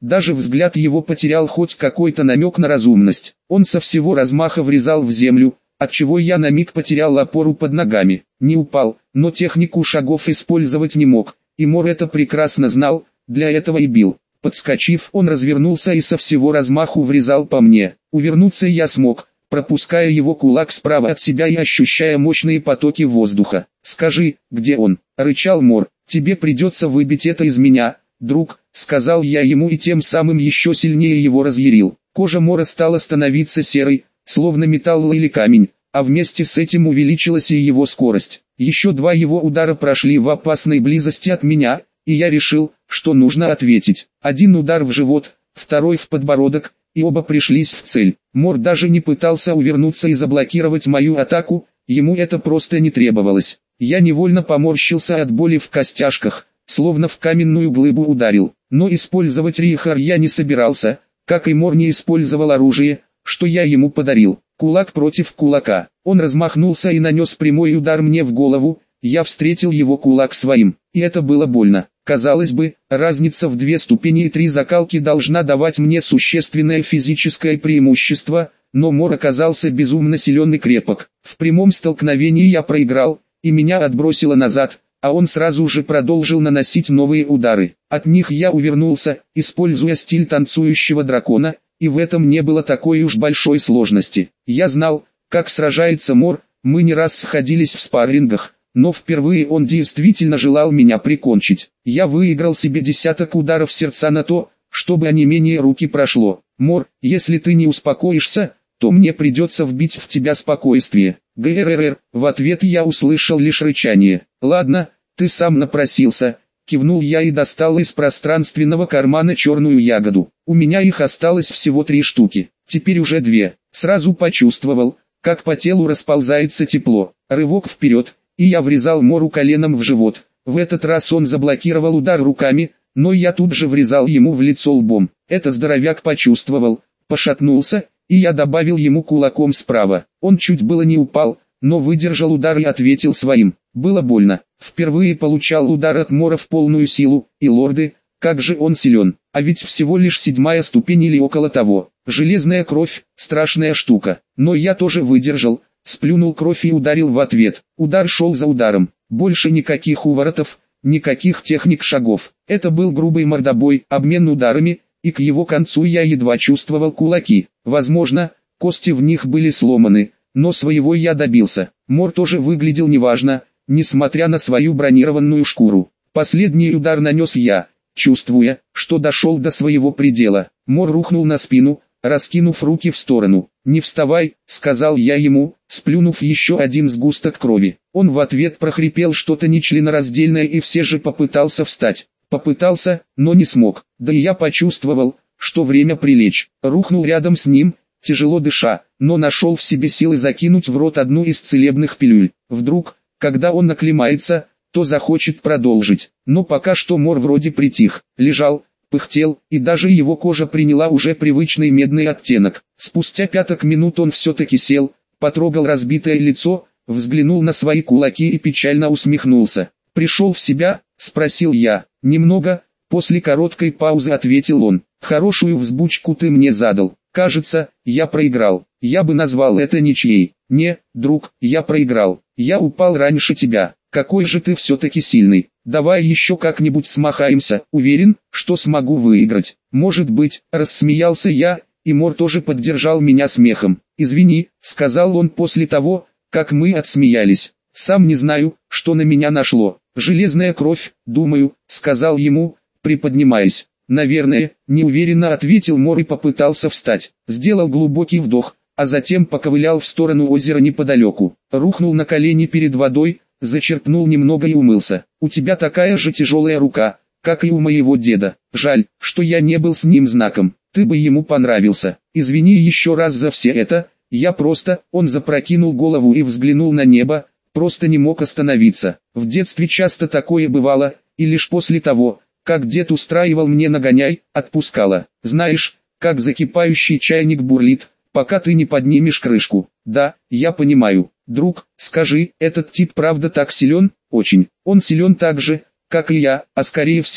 S1: Даже взгляд его потерял хоть какой-то намек на разумность. Он со всего размаха врезал в землю, отчего я на миг потерял опору под ногами. Не упал, но технику шагов использовать не мог, и Мор это прекрасно знал, для этого и бил. Подскочив, он развернулся и со всего размаху врезал по мне. Увернуться я смог, пропуская его кулак справа от себя и ощущая мощные потоки воздуха. «Скажи, где он?» — рычал Мор. «Тебе придется выбить это из меня, друг», — сказал я ему и тем самым еще сильнее его разъярил. Кожа Мора стала становиться серой, словно металл или камень, а вместе с этим увеличилась и его скорость. Еще два его удара прошли в опасной близости от меня, и я решил, что нужно ответить. Один удар в живот, второй в подбородок, и оба пришлись в цель. Мор даже не пытался увернуться и заблокировать мою атаку, ему это просто не требовалось. Я невольно поморщился от боли в костяшках, словно в каменную глыбу ударил. Но использовать Рихар я не собирался, как и Мор не использовал оружие, что я ему подарил. Кулак против кулака. Он размахнулся и нанес прямой удар мне в голову, я встретил его кулак своим, и это было больно. Казалось бы, разница в 2 ступени и 3 закалки должна давать мне существенное физическое преимущество, но Мор оказался безумно силен и крепок. В прямом столкновении я проиграл, и меня отбросило назад, а он сразу же продолжил наносить новые удары. От них я увернулся, используя стиль танцующего дракона, и в этом не было такой уж большой сложности. Я знал, как сражается Мор, мы не раз сходились в спаррингах, но впервые он действительно желал меня прикончить. Я выиграл себе десяток ударов сердца на то, чтобы онемение руки прошло. «Мор, если ты не успокоишься, то мне придется вбить в тебя спокойствие». ГРР. В ответ я услышал лишь рычание. «Ладно, ты сам напросился», — кивнул я и достал из пространственного кармана черную ягоду. У меня их осталось всего 3 штуки, теперь уже 2. Сразу почувствовал, как по телу расползается тепло. Рывок вперед, и я врезал Мору коленом в живот. В этот раз он заблокировал удар руками, но я тут же врезал ему в лицо лбом. Это здоровяк почувствовал, пошатнулся, и я добавил ему кулаком справа. Он чуть было не упал, но выдержал удар и ответил своим. Было больно. Впервые получал удар от Мора в полную силу, и лорды, как же он силен. А ведь всего лишь 7-я ступень или около того. Железная кровь, страшная штука. Но я тоже выдержал, сплюнул кровь и ударил в ответ. Удар шел за ударом. Больше никаких уворотов, никаких техник шагов. Это был грубый мордобой, обмен ударами, и к его концу я едва чувствовал кулаки. Возможно, кости в них были сломаны, но своего я добился. Мор тоже выглядел неважно, несмотря на свою бронированную шкуру. Последний удар нанес я, чувствуя, что дошел до своего предела. Мор рухнул на спину, раскинув руки в сторону. «Не вставай», — сказал я ему, сплюнув еще один сгусток крови. Он в ответ прохрипел что-то нечленораздельное и все же попытался встать. Попытался, но не смог. Да и я почувствовал, что время прилечь. Рухнул рядом с ним, тяжело дыша, но нашел в себе силы закинуть в рот одну из целебных пилюль. Вдруг, когда он оклемается, то захочет продолжить. Но пока что Мор вроде притих, лежал, пыхтел, и даже его кожа приняла уже привычный медный оттенок. Спустя 5 минут он все-таки сел, потрогал разбитое лицо, взглянул на свои кулаки и печально усмехнулся. «Пришел в себя?» — спросил я. «Немного», — после короткой паузы ответил он. «Хорошую взбучку ты мне задал. Кажется, я проиграл. Я бы назвал это ничьей». «Не, друг, я проиграл. Я упал раньше тебя. Какой же ты все-таки сильный. Давай еще как-нибудь смахаемся. Уверен, что смогу выиграть». «Может быть», — рассмеялся я, и Мор тоже поддержал меня смехом. «Извини», — сказал он после того, как мы отсмеялись. «Сам не знаю, что на меня нашло. Железная кровь, думаю», — сказал ему, приподнимаясь. «Наверное», — неуверенно ответил Мор и попытался встать. Сделал глубокий вдох, а затем поковылял в сторону озера неподалеку. Рухнул на колени перед водой, зачерпнул немного и умылся. «У тебя такая же тяжелая рука, как и у моего деда. Жаль, что я не был с ним знаком. Ты бы ему понравился. Извини еще раз за все это, я просто...» Он запрокинул голову и взглянул на небо, просто не мог остановиться. В детстве часто такое бывало, и лишь после того, как дед устраивал мне нагоняй, отпускало. Знаешь, как закипающий чайник бурлит, пока ты не поднимешь крышку. Да, я понимаю. Друг, скажи, этот тип правда так силен? Очень. Он силен так же, как и я, а скорее всего,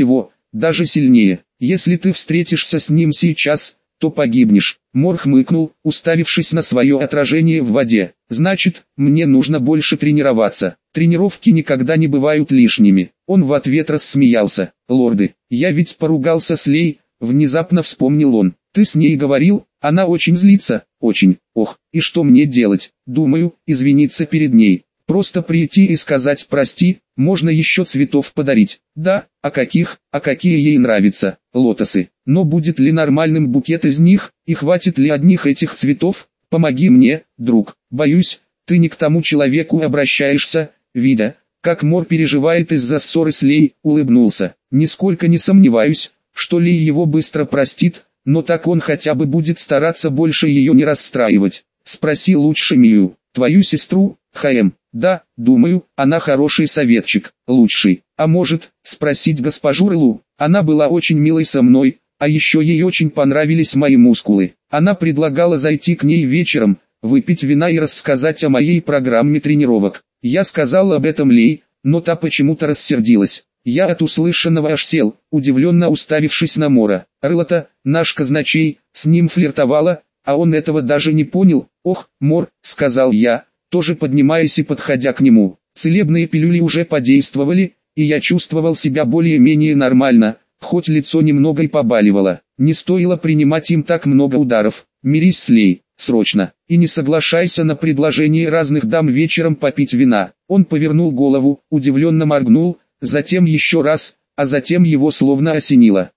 S1: даже сильнее. Если ты встретишься с ним сейчас, то погибнешь. Мор хмыкнул, уставившись на свое отражение в воде. Значит, мне нужно больше тренироваться. Тренировки никогда не бывают лишними. Он в ответ рассмеялся. Лорды, я ведь поругался с Лей, внезапно вспомнил он. Ты с ней говорил? Она очень злится, очень. Ох, и что мне делать? Думаю, извиниться перед ней. Просто прийти и сказать прости, можно еще цветов подарить. Да, а какие ей нравятся, лотосы. Но будет ли нормальным букет из них, и хватит ли одних этих цветов? Помоги мне, друг. Боюсь, ты не к тому человеку обращаешься, видя, как Мор переживает из-за ссоры с Лей, улыбнулся. Нисколько не сомневаюсь, что Лей его быстро простит, но так он хотя бы будет стараться больше ее не расстраивать. Спроси лучше Мию, твою сестру, Хаэм. Да, думаю, она хороший советчик, лучший. А может, спросить госпожу Рылу? Она была очень милой со мной, а еще ей очень понравились мои мускулы. Она предлагала зайти к ней вечером, выпить вина и рассказать о моей программе тренировок. Я сказал об этом Лей, но та почему-то рассердилась. Я от услышанного аж сел, удивленно уставившись на Мора. Рыла-то, наш казначей, с ним флиртовала, а он этого даже не понял. Ох, Мор, сказал я, тоже поднимаясь и подходя к нему. Целебные пилюли уже подействовали, и я чувствовал себя более-менее нормально, хоть лицо немного и побаливало. Не стоило принимать им так много ударов. Мирись с Лей, срочно, и не соглашайся на предложение разных дам вечером попить вина. Он повернул голову, удивленно моргнул, затем еще раз, а затем его словно осенило.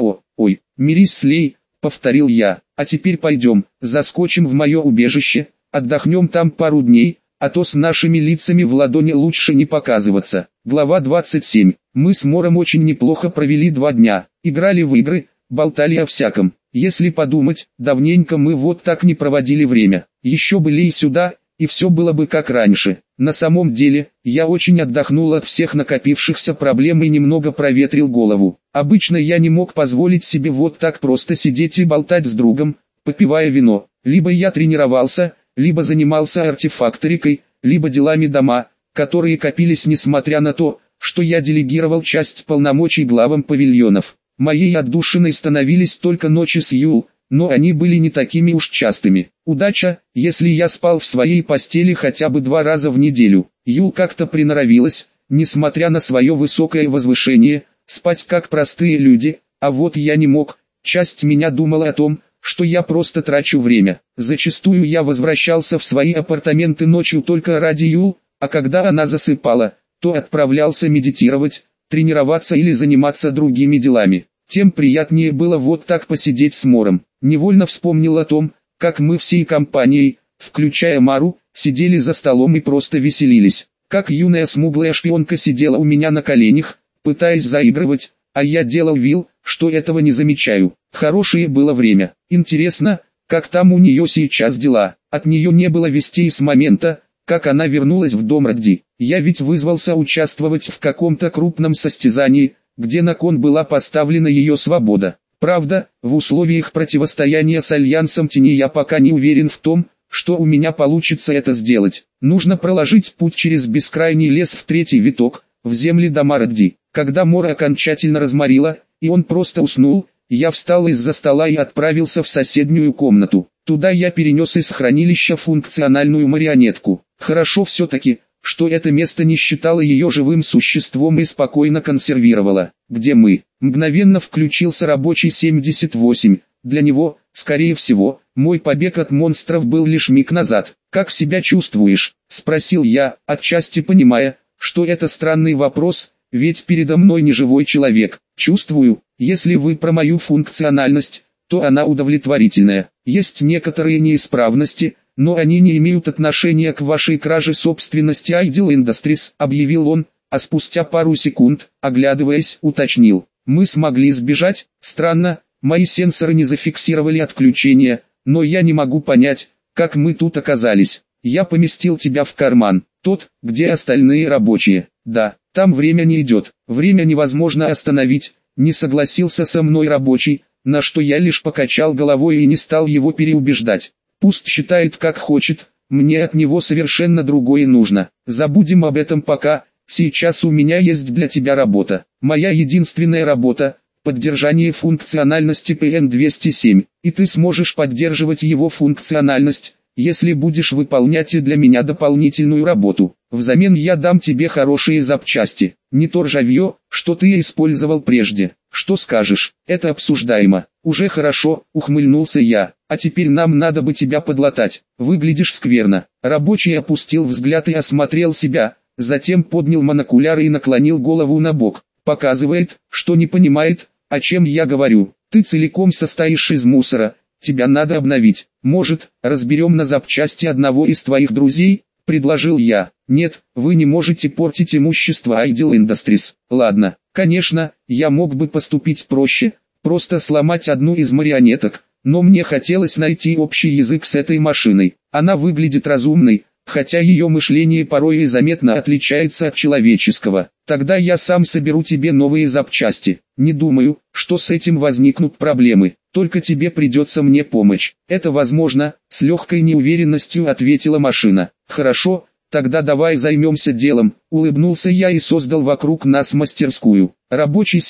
S1: Ой, мирись с Лей, повторил я. А теперь пойдем, заскочим в мое убежище, отдохнем там пару дней, а то с нашими лицами в ладони лучше не показываться. Глава 27. Мы с Мором очень неплохо провели 2 дня, играли в игры, болтали о всяком. Если подумать, давненько мы вот так не проводили время. Еще бы Лей сюда, и все было бы как раньше. На самом деле, я очень отдохнул от всех накопившихся проблем и немного проветрил голову. Обычно я не мог позволить себе вот так просто сидеть и болтать с другом, попивая вино. Либо я тренировался, либо занимался артефакторикой, либо делами дома, которые копились несмотря на то, что я делегировал часть полномочий главам павильонов. Моей отдушиной становились только ночи с Юл, но они были не такими уж частыми. Удача, если я спал в своей постели хотя бы 2 раза в неделю. Юл как-то приноровилась, несмотря на свое высокое возвышение, спать как простые люди, а вот я не мог. Часть меня думала о том, что я просто трачу время. Зачастую я возвращался в свои апартаменты ночью только ради Юл, а когда она засыпала, то отправлялся медитировать, тренироваться или заниматься другими делами. Тем приятнее было вот так посидеть с Мором. Невольно вспомнил о том, как мы всей компанией, включая Мару, сидели за столом и просто веселились. Как юная смуглая шпионка сидела у меня на коленях, пытаясь заигрывать, а я делал вид, что этого не замечаю. Хорошее было время. Интересно, как там у нее сейчас дела. От нее не было вестей с момента, как она вернулась в дом Радди. Я ведь вызвался участвовать в каком-то крупном состязании, где на кон была поставлена ее свобода. Правда, в условиях противостояния с Альянсом Тени я пока не уверен в том, что у меня получится это сделать. Нужно проложить путь через бескрайний лес в 3-й виток, в земли дома Радди. Когда Мора окончательно разморило, и он просто уснул, я встал из-за стола и отправился в соседнюю комнату. Туда я перенес из хранилища функциональную марионетку. Хорошо все-таки, что это место не считало ее живым существом и спокойно консервировало. Где мы? Мгновенно включился рабочий 78. Для него, скорее всего, мой побег от монстров был лишь миг назад. «Как себя чувствуешь?» – спросил я, отчасти понимая, что это странный вопрос, ведь передо мной не живой человек. «Чувствую, если вы про мою функциональность, то она удовлетворительная. Есть некоторые неисправности, но они не имеют отношения к вашей краже собственности Ideal Industries», объявил он, а спустя пару секунд, оглядываясь, уточнил. «Мы смогли сбежать? Странно, мои сенсоры не зафиксировали отключение, но я не могу понять, как мы тут оказались. Я поместил тебя в карман, тот, где остальные рабочие. Да, там время не идет, время невозможно остановить», не согласился со мной рабочий, на что я лишь покачал головой и не стал его переубеждать. Пусть считает как хочет, мне от него совершенно другое нужно. Забудем об этом пока, сейчас у меня есть для тебя работа. Моя единственная работа, поддержание функциональности PN207, и ты сможешь поддерживать его функциональность, если будешь выполнять и для меня дополнительную работу. Взамен я дам тебе хорошие запчасти, не то ржавье, что ты использовал прежде. Что скажешь? Это обсуждаемо. Уже хорошо, ухмыльнулся я. А теперь нам надо бы тебя подлатать. Выглядишь скверно. Рабочий опустил взгляд и осмотрел себя, затем поднял монокуляры и наклонил голову на бок. Показывает, что не понимает, о чем я говорю. Ты целиком состоишь из мусора. Тебя надо обновить. Может, разберем на запчасти одного из твоих друзей? Предложил я. Нет, вы не можете портить имущество Ideal Industries. Ладно, конечно, я мог бы поступить проще, просто сломать одну из марионеток, но мне хотелось найти общий язык с этой машиной. Она выглядит разумной, хотя ее мышление порой и заметно отличается от человеческого. Тогда я сам соберу тебе новые запчасти. Не думаю, что с этим возникнут проблемы. Только тебе придется мне помочь. Это возможно, с легкой неуверенностью ответила машина. Хорошо, тогда давай займемся делом. Улыбнулся я и создал вокруг нас мастерскую. Рабочий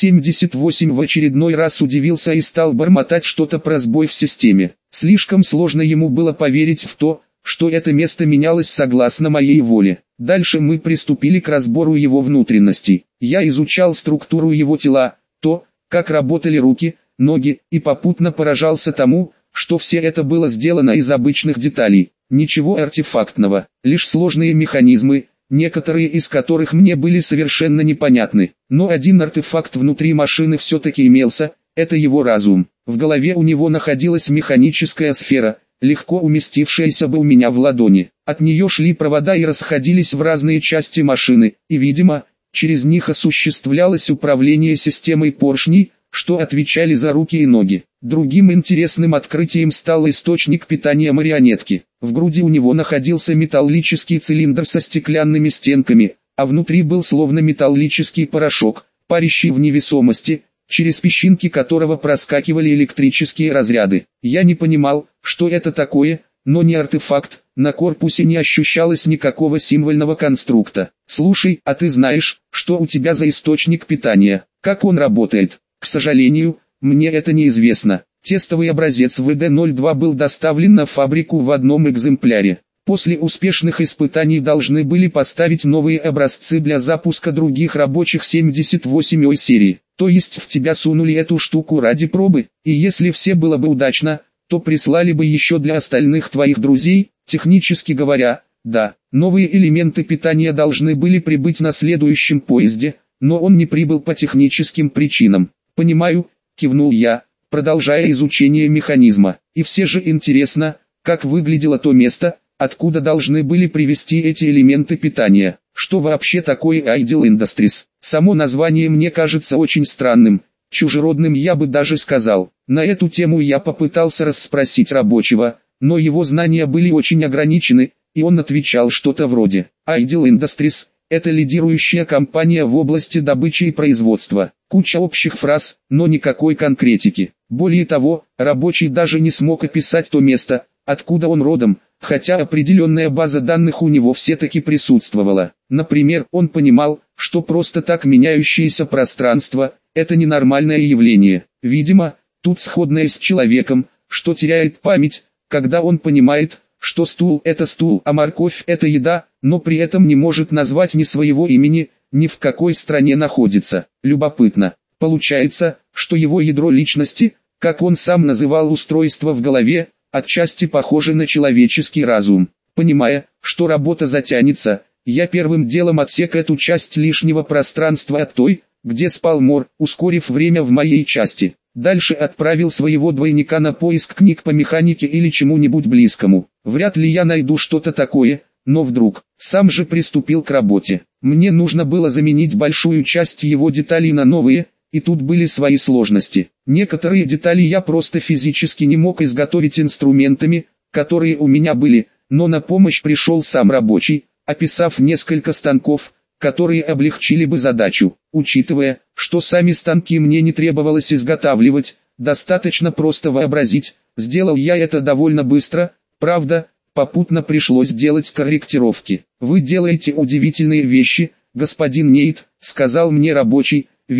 S1: 78 в очередной раз удивился и стал бормотать что-то про сбой в системе. Слишком сложно ему было поверить в то, что это место менялось согласно моей воле. Дальше мы приступили к разбору его внутренностей. Я изучал структуру его тела, то, как работали руки, ноги, и попутно поражался тому, что все это было сделано из обычных деталей. Ничего артефактного, лишь сложные механизмы, некоторые из которых мне были совершенно непонятны. Но один артефакт внутри машины все-таки имелся, это его разум. В голове у него находилась механическая сфера, легко уместившаяся бы у меня в ладони. От нее шли провода и расходились в разные части машины, и, видимо, через них осуществлялось управление системой поршней, что отвечали за руки и ноги. Другим интересным открытием стал источник питания марионетки. В груди у него находился металлический цилиндр со стеклянными стенками, а внутри был словно металлический порошок, парящий в невесомости, через песчинки которого проскакивали электрические разряды. Я не понимал, что это такое, но не артефакт, на корпусе не ощущалось никакого символьного конструкта. Слушай, а ты знаешь, что у тебя за источник питания? Как он работает? К сожалению, мне это неизвестно. Тестовый образец ВД-02 был доставлен на фабрику в одном экземпляре. После успешных испытаний должны были поставить новые образцы для запуска других рабочих 78-й серии. То есть в тебя сунули эту штуку ради пробы, и если все было бы удачно, то прислали бы еще для остальных твоих друзей. Технически говоря, да, новые элементы питания должны были прибыть на следующем поезде, но он не прибыл по техническим причинам. Понимаю, кивнул я, продолжая изучение механизма. И все же интересно, как выглядело то место, откуда должны были привезти эти элементы питания. Что вообще такое Ideal Industries? Само название мне кажется очень странным, чужеродным я бы даже сказал. На эту тему я попытался расспросить рабочего, но его знания были очень ограничены, и он отвечал что-то вроде Ideal Industries – это лидирующая компания в области добычи и производства. Куча общих фраз, но никакой конкретики. Более того, рабочий даже не смог описать то место, откуда он родом, хотя определенная база данных у него все-таки присутствовала. Например, он понимал, что просто так меняющееся пространство – это ненормальное явление. Видимо, тут сходное с человеком, что теряет память, когда он понимает, что стул – это стул, а морковь – это еда, но при этом не может назвать ни своего имени, ни в какой стране находится. Любопытно. Получается, что его ядро личности, как он сам называл устройство в голове, отчасти похоже на человеческий разум. Понимая, что работа затянется, я первым делом отсек эту часть лишнего пространства от той, где спал Мор, ускорив время в моей части. Дальше отправил своего двойника на поиск книг по механике или чему-нибудь близкому. Вряд ли я найду что-то такое, но вдруг, сам же приступил к работе. Мне нужно было заменить большую часть его деталей на новые, и тут были свои сложности. Некоторые детали я просто физически не мог изготовить инструментами, которые у меня были, но на помощь пришел сам рабочий, описав несколько станков, которые облегчили бы задачу. Учитывая, что сами станки мне не требовалось изготавливать, достаточно просто вообразить, сделал я это довольно быстро, правда, попутно пришлось делать корректировки. «Вы делаете удивительные вещи, господин Нейт», — сказал мне рабочий, видя,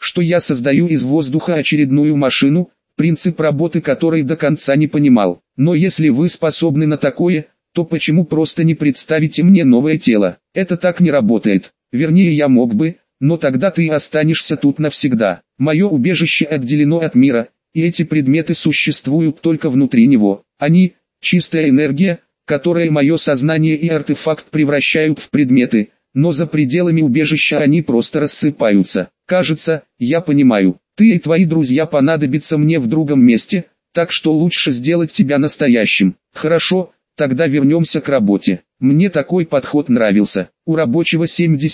S1: что я создаю из воздуха очередную машину, принцип работы которой до конца не понимал. Но если вы способны на такое, то почему просто не представите мне новое тело? Это так не работает. Вернее, я мог бы, но тогда ты останешься тут навсегда. Мое убежище отделено от мира, и эти предметы существуют только внутри него. Они – чистая энергия, которая мое сознание и артефакт превращают в предметы, но за пределами убежища они просто рассыпаются. Кажется, я понимаю, ты и твои друзья понадобятся мне в другом месте, так что лучше сделать тебя настоящим. Хорошо, тогда вернемся к работе. Мне такой подход нравился. У рабочего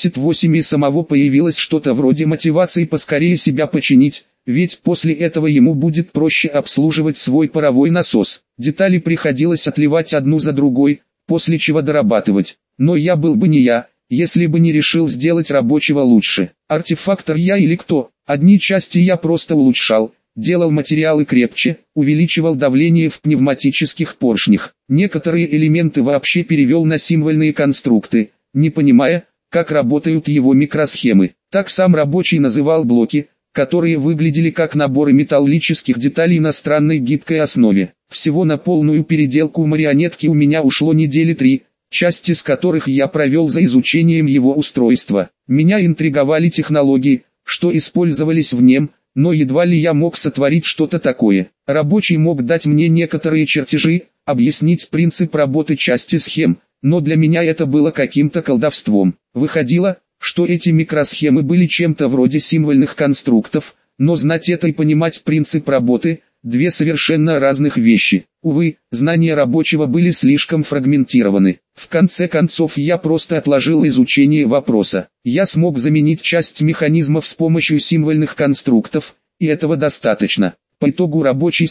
S1: 78 и самого появилось что-то вроде мотивации поскорее себя починить, ведь после этого ему будет проще обслуживать свой паровой насос. Детали приходилось отливать одну за другой, после чего дорабатывать. Но я был бы не я, если бы не решил сделать рабочего лучше. Артефактор я или кто? Одни части я просто улучшал, делал материалы крепче, увеличивал давление в пневматических поршнях. Некоторые элементы вообще перевел на символьные конструкты, не понимая, как работают его микросхемы. Так сам рабочий называл блоки, которые выглядели как наборы металлических деталей на странной гибкой основе. Всего на полную переделку марионетки у меня ушло недели 3, часть из которых я провел за изучением его устройства. Меня интриговали технологии, что использовались в нем, но едва ли я мог сотворить что-то такое. Рабочий мог дать мне некоторые чертежи, объяснить принцип работы части схем, но для меня это было каким-то колдовством. Выходило, что эти микросхемы были чем-то вроде символьных конструктов, но знать это и понимать принцип работы – две совершенно разных вещи. Увы, знания рабочего были слишком фрагментированы. В конце концов я просто отложил изучение вопроса. Я смог заменить часть механизмов с помощью символьных конструктов, и этого достаточно. По итогу рабочий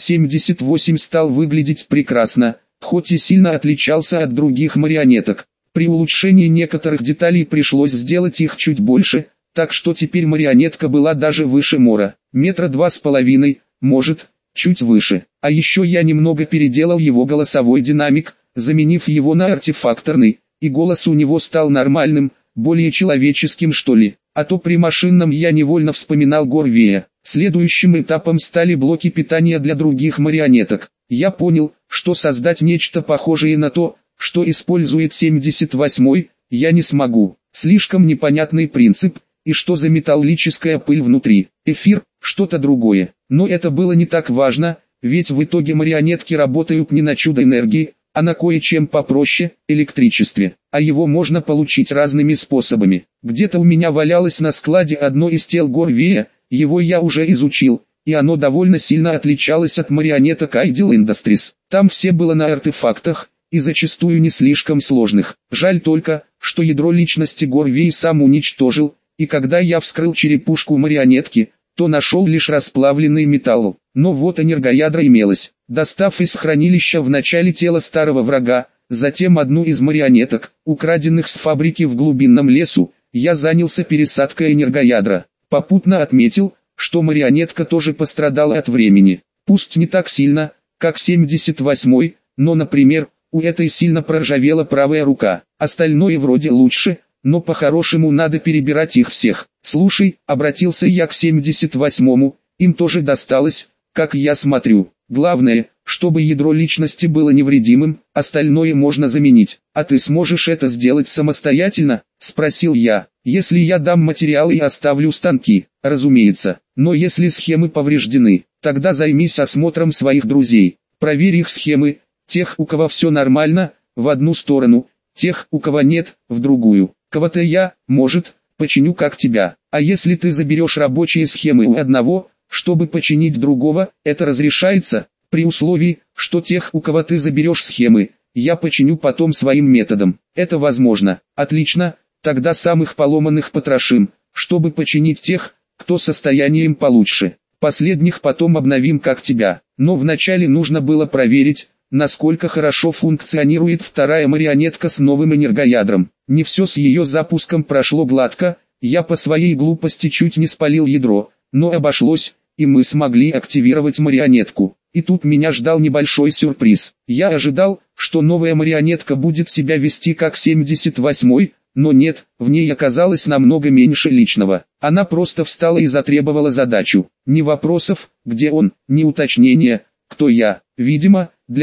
S1: 78 стал выглядеть прекрасно, хоть и сильно отличался от других марионеток. При улучшении некоторых деталей пришлось сделать их чуть больше, так что теперь марионетка была даже выше Мора, 2,5 метра, может, чуть выше. А еще я немного переделал его голосовой динамик, заменив его на артефакторный, и голос у него стал нормальным, более человеческим что ли. А то при машинном я невольно вспоминал Горвея. Следующим этапом стали блоки питания для других марионеток. Я понял, что создать нечто похожее на то, что использует 78-й, я не смогу. Слишком непонятный принцип, и что за металлическая пыль внутри. Эфир, что-то другое. Но это было не так важно, ведь в итоге марионетки работают не на чудо энергии, а на кое-чем попроще – электричестве. А его можно получить разными способами. Где-то у меня валялось на складе одно из тел Горвея, его я уже изучил, и оно довольно сильно отличалось от марионеток Ideal Industries. Там все было на артефактах, и зачастую не слишком сложных. Жаль только, что ядро личности Горвей сам уничтожил, и когда я вскрыл черепушку марионетки, то нашел лишь расплавленный металл. Но вот энергоядро имелось. Достав из хранилища вначале тело старого врага, затем одну из марионеток, украденных с фабрики в глубинном лесу, я занялся пересадкой энергоядра. Попутно отметил, что марионетка тоже пострадала от времени. Пусть не так сильно, как 78-й, но, например, у этой сильно проржавела правая рука. Остальное вроде лучше, но по-хорошему надо перебирать их всех. Слушай, обратился я к 78-му, им тоже досталось, как я смотрю. Главное, чтобы ядро личности было невредимым, остальное можно заменить. А ты сможешь это сделать самостоятельно? Спросил я. Если я дам материал и оставлю станки, разумеется. Но если схемы повреждены, тогда займись осмотром своих друзей. Проверь их схемы, тех, у кого все нормально, в одну сторону, тех, у кого нет, в другую. Кого-то я, может, починю как тебя. А если ты заберешь рабочие схемы у одного, чтобы починить другого, это разрешается, при условии, что тех, у кого ты заберешь схемы, я починю потом своим методом. Это возможно. Отлично, тогда самых поломанных потрошим, чтобы починить тех, кто состоянием получше. Последних потом обновим как тебя. Но вначале нужно было проверить, насколько хорошо функционирует вторая марионетка с новым энергоядром. Не все с ее запуском прошло гладко, я по своей глупости чуть не спалил ядро, но обошлось, и мы смогли активировать марионетку. И тут меня ждал небольшой сюрприз. Я ожидал, что новая марионетка будет себя вести как 78-й, но нет, в ней оказалось намного меньше личного. Она просто встала и затребовала задачу. Ни вопросов, где он, ни уточнения, кто я. Видимо, для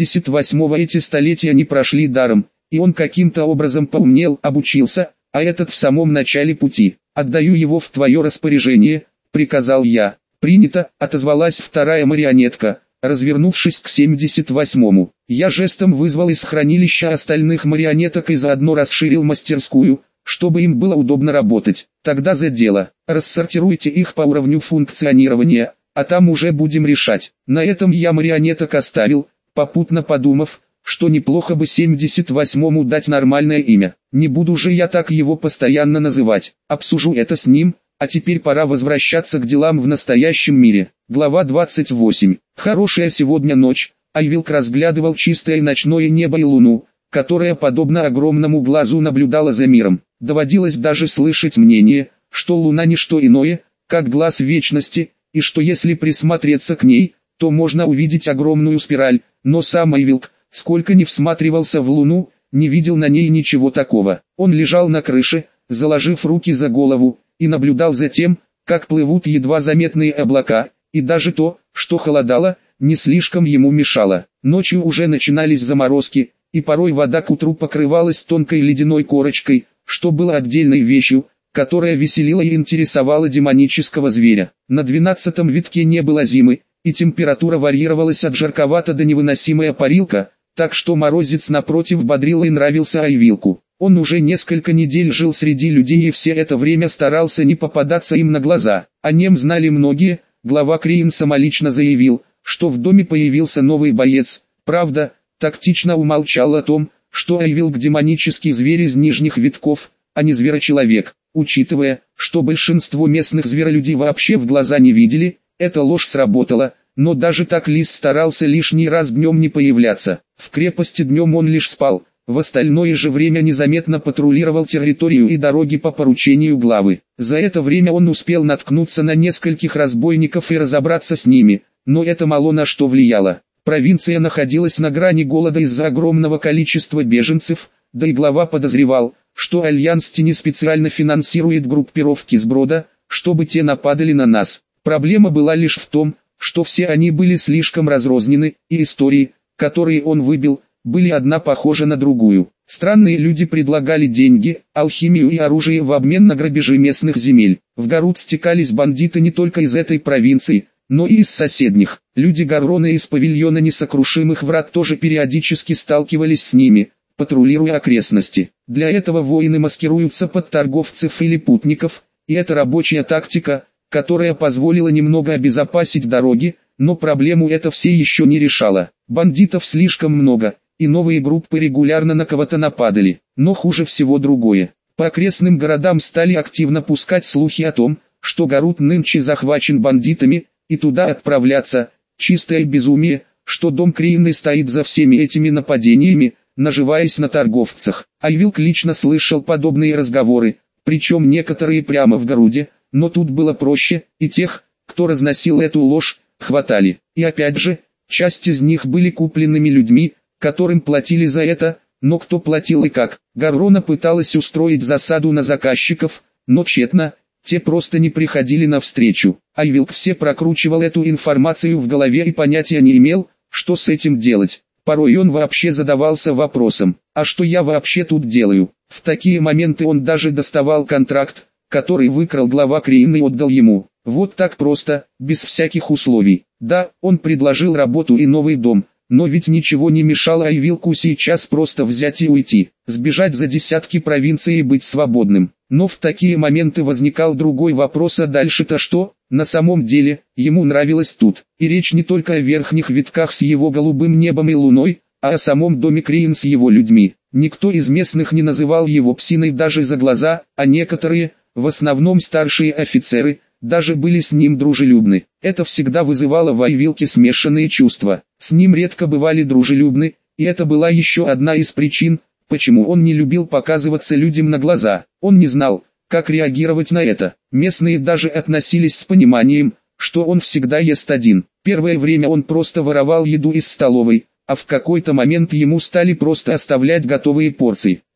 S1: 78-го эти столетия не прошли даром, и он каким-то образом поумнел, обучился, а этот в самом начале пути. «Отдаю его в твое распоряжение», — приказал я. «Принято», — отозвалась вторая марионетка, развернувшись к 78-му. Я жестом вызвал из хранилища остальных марионеток и заодно расширил мастерскую, чтобы им было удобно работать. «Тогда за дело. Рассортируйте их по уровню функционирования, а там уже будем решать». На этом я марионеток оставил, попутно подумав, что неплохо бы 78-му дать нормальное имя. Не буду же я так его постоянно называть. Обсужу это с ним, а теперь пора возвращаться к делам в настоящем мире. Глава 28. Хорошая сегодня ночь. Айвилк разглядывал чистое ночное небо и луну, которая подобно огромному глазу наблюдала за миром. Доводилось даже слышать мнение, что луна не что иное, как глаз вечности, и что если присмотреться к ней, то можно увидеть огромную спираль, но сам Айвилк, сколько ни всматривался в луну, не видел на ней ничего такого. Он лежал на крыше, заложив руки за голову, и наблюдал за тем, как плывут едва заметные облака, и даже то, что холодало, не слишком ему мешало. Ночью уже начинались заморозки, и порой вода к утру покрывалась тонкой ледяной корочкой, что было отдельной вещью, которая веселила и интересовала демонического зверя. На 12-м витке не было зимы, и температура варьировалась от жарковато до невыносимая парилка, так что морозец напротив бодрил и нравился Айвилку. Он уже несколько недель жил среди людей и все это время старался не попадаться им на глаза. О нем знали многие, глава Криин самолично заявил, что в доме появился новый боец. Правда, тактично умолчал о том, что Айвилк демонический зверь из нижних витков, а не зверочеловек. Учитывая, что большинство местных зверолюдей вообще в глаза не видели, эта ложь сработала, но даже так Лис старался лишний раз днем не появляться. В крепости днем он лишь спал, в остальное же время незаметно патрулировал территорию и дороги по поручению главы. За это время он успел наткнуться на нескольких разбойников и разобраться с ними, но это мало на что влияло. Провинция находилась на грани голода из-за огромного количества беженцев, да и глава подозревал, что Альянс Тени специально финансирует группировки сброда, чтобы те нападали на нас. Проблема была лишь в том, что все они были слишком разрознены, и истории, которые он выбил, были одна похожа на другую. Странные люди предлагали деньги, алхимию и оружие в обмен на грабежи местных земель. В Гарут стекались бандиты не только из этой провинции, но и из соседних. Люди Гаррона из павильона несокрушимых врат тоже периодически сталкивались с ними, патрулируя окрестности. Для этого воины маскируются под торговцев или путников, и это рабочая тактика, которая позволила немного обезопасить дороги, но проблему это все еще не решало. Бандитов слишком много, и новые группы регулярно на кого-то нападали. Но хуже всего другое. По окрестным городам стали активно пускать слухи о том, что Гарут нынче захвачен бандитами, и туда отправляться – чистое безумие, что дом Криины стоит за всеми этими нападениями, наживаясь на торговцах. Айвилк лично слышал подобные разговоры, причем некоторые прямо в Гаруде, но тут было проще, и тех, кто разносил эту ложь, хватали. И опять же, часть из них были купленными людьми, которым платили за это, но кто платил и как. Гаррона пыталась устроить засаду на заказчиков, но тщетно, те просто не приходили навстречу. Айвилк все прокручивал эту информацию в голове и понятия не имел, что с этим делать. Порой он вообще задавался вопросом, а что я вообще тут делаю? В такие моменты он даже доставал контракт, который выкрал глава Криин и отдал ему. Вот так просто, без всяких условий. Да, он предложил работу и новый дом, но ведь ничего не мешало Айвилку сейчас просто взять и уйти, сбежать за десятки провинций и быть свободным. Но в такие моменты возникал другой вопрос: а дальше-то что? На самом деле, ему нравилось тут. И речь не только о верхних витках с его голубым небом и луной, а о самом доме Криин с его людьми. Никто из местных не называл его псиной даже за глаза, а некоторые, в основном старшие офицеры, даже были с ним дружелюбны. Это всегда вызывало в Айвилке смешанные чувства. С ним редко бывали дружелюбны, и это была еще одна из причин, почему он не любил показываться людям на глаза. Он не знал, как реагировать на это. Местные даже относились с пониманием, что он всегда ест один. Первое время он просто воровал еду из столовой, а в какой-то момент ему стали просто оставлять готовые порции.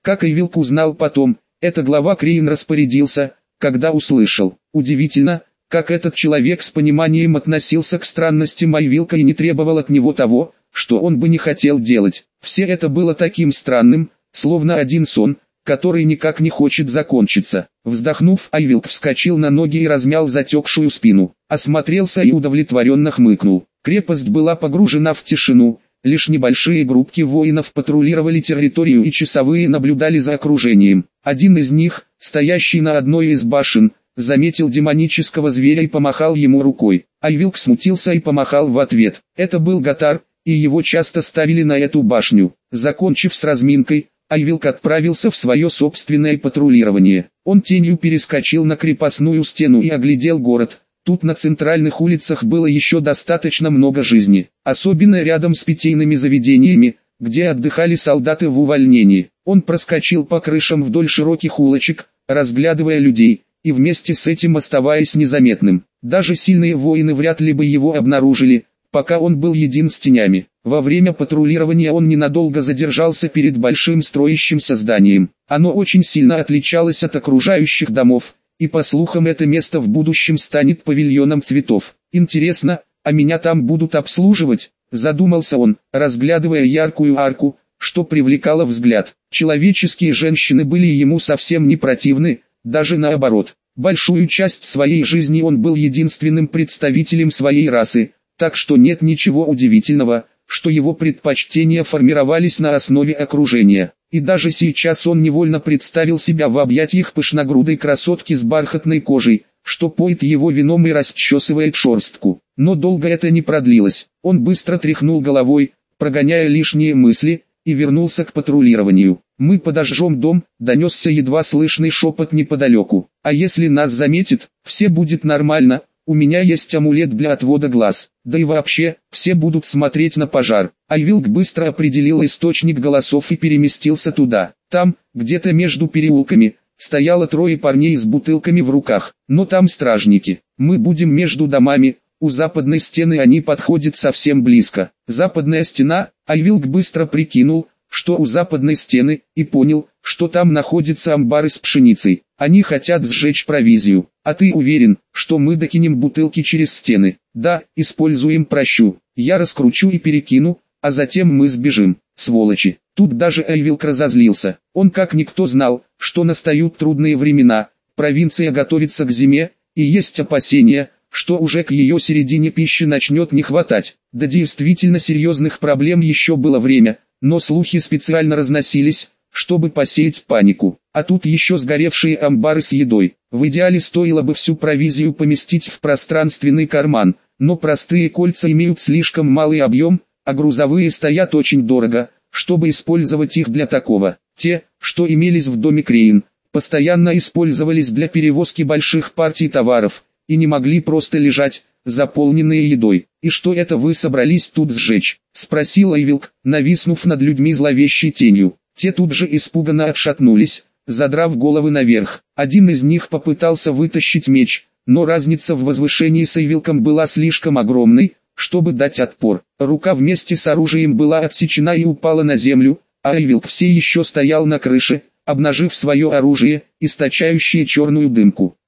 S1: Как Айвилк узнал потом, это глава Крейн распорядился, когда услышал. Удивительно, как этот человек с пониманием относился к странностям Айвилка и не требовал от него того, что он бы не хотел делать. Все это было таким странным, словно один сон, который никак не хочет закончиться. Вздохнув, Айвилк вскочил на ноги и размял затекшую спину. Осмотрелся и удовлетворенно хмыкнул. Крепость была погружена в тишину, лишь небольшие группки воинов патрулировали территорию и часовые наблюдали за окружением. Один из них, стоящий на одной из башен, заметил демонического зверя и помахал ему рукой. Айвилк смутился и помахал в ответ. Это был Гатар, и его часто ставили на эту башню. Закончив с разминкой, Айвилк отправился в свое собственное патрулирование. Он тенью перескочил на крепостную стену и оглядел город. Тут на центральных улицах было еще достаточно много жизни, особенно рядом с питейными заведениями, где отдыхали солдаты в увольнении. Он проскочил по крышам вдоль широких улочек, разглядывая людей, и вместе с этим оставаясь незаметным. Даже сильные воины вряд ли бы его обнаружили, пока он был един с тенями. Во время патрулирования он ненадолго задержался перед большим строящимся зданием. Оно очень сильно отличалось от окружающих домов, и по слухам это место в будущем станет павильоном цветов. Интересно, а меня там будут обслуживать? Задумался он, разглядывая яркую арку, что привлекало взгляд. Человеческие женщины были ему совсем не противны, даже наоборот. Большую часть своей жизни он был единственным представителем своей расы, так что нет ничего удивительного, что его предпочтения формировались на основе окружения. И даже сейчас он невольно представил себя в объятиях пышногрудой красотки с бархатной кожей, что поет его вином и расчесывает шерстку. Но долго это не продлилось. Он быстро тряхнул головой, прогоняя лишние мысли, и вернулся к патрулированию. «Мы подожжем дом», — донесся едва слышный шепот неподалеку. «А если нас заметит, все будет нормально, у меня есть амулет для отвода глаз. Да и вообще, все будут смотреть на пожар». Айвилк быстро определил источник голосов и переместился туда. Там, где-то между переулками, стояло трое парней с бутылками в руках. Но там стражники. «Мы будем между домами, у западной стены они подходят совсем близко». Западная стена, Айвилк быстро прикинул, что у западной стены, и понял, что там находятся амбары с пшеницей. Они хотят сжечь провизию. «А ты уверен, что мы докинем бутылки через стены?» «Да, используем прощу. Я раскручу и перекину, а затем мы сбежим, сволочи». Тут даже Айвилк разозлился. Он как никто знал, что настают трудные времена, провинция готовится к зиме, и есть опасения, что уже к ее середине пищи начнет не хватать. До действительно серьезных проблем еще было время, но слухи специально разносились, чтобы посеять панику. А тут еще сгоревшие амбары с едой. В идеале стоило бы всю провизию поместить в пространственный карман, но простые кольца имеют слишком малый объем, а грузовые стоят очень дорого, чтобы использовать их для такого. Те, что имелись в доме Крейн, постоянно использовались для перевозки больших партий товаров, и не могли просто лежать, заполненные едой. «И что это вы собрались тут сжечь?» — спросил Айвилк, нависнув над людьми зловещей тенью. Те тут же испуганно отшатнулись, задрав головы наверх. Один из них попытался вытащить меч, но разница в возвышении с Айвилком была слишком огромной, чтобы дать отпор. Рука вместе с оружием была отсечена и упала на землю, а Айвилк все еще стоял на крыше, обнажив свое оружие, источающее черную дымку.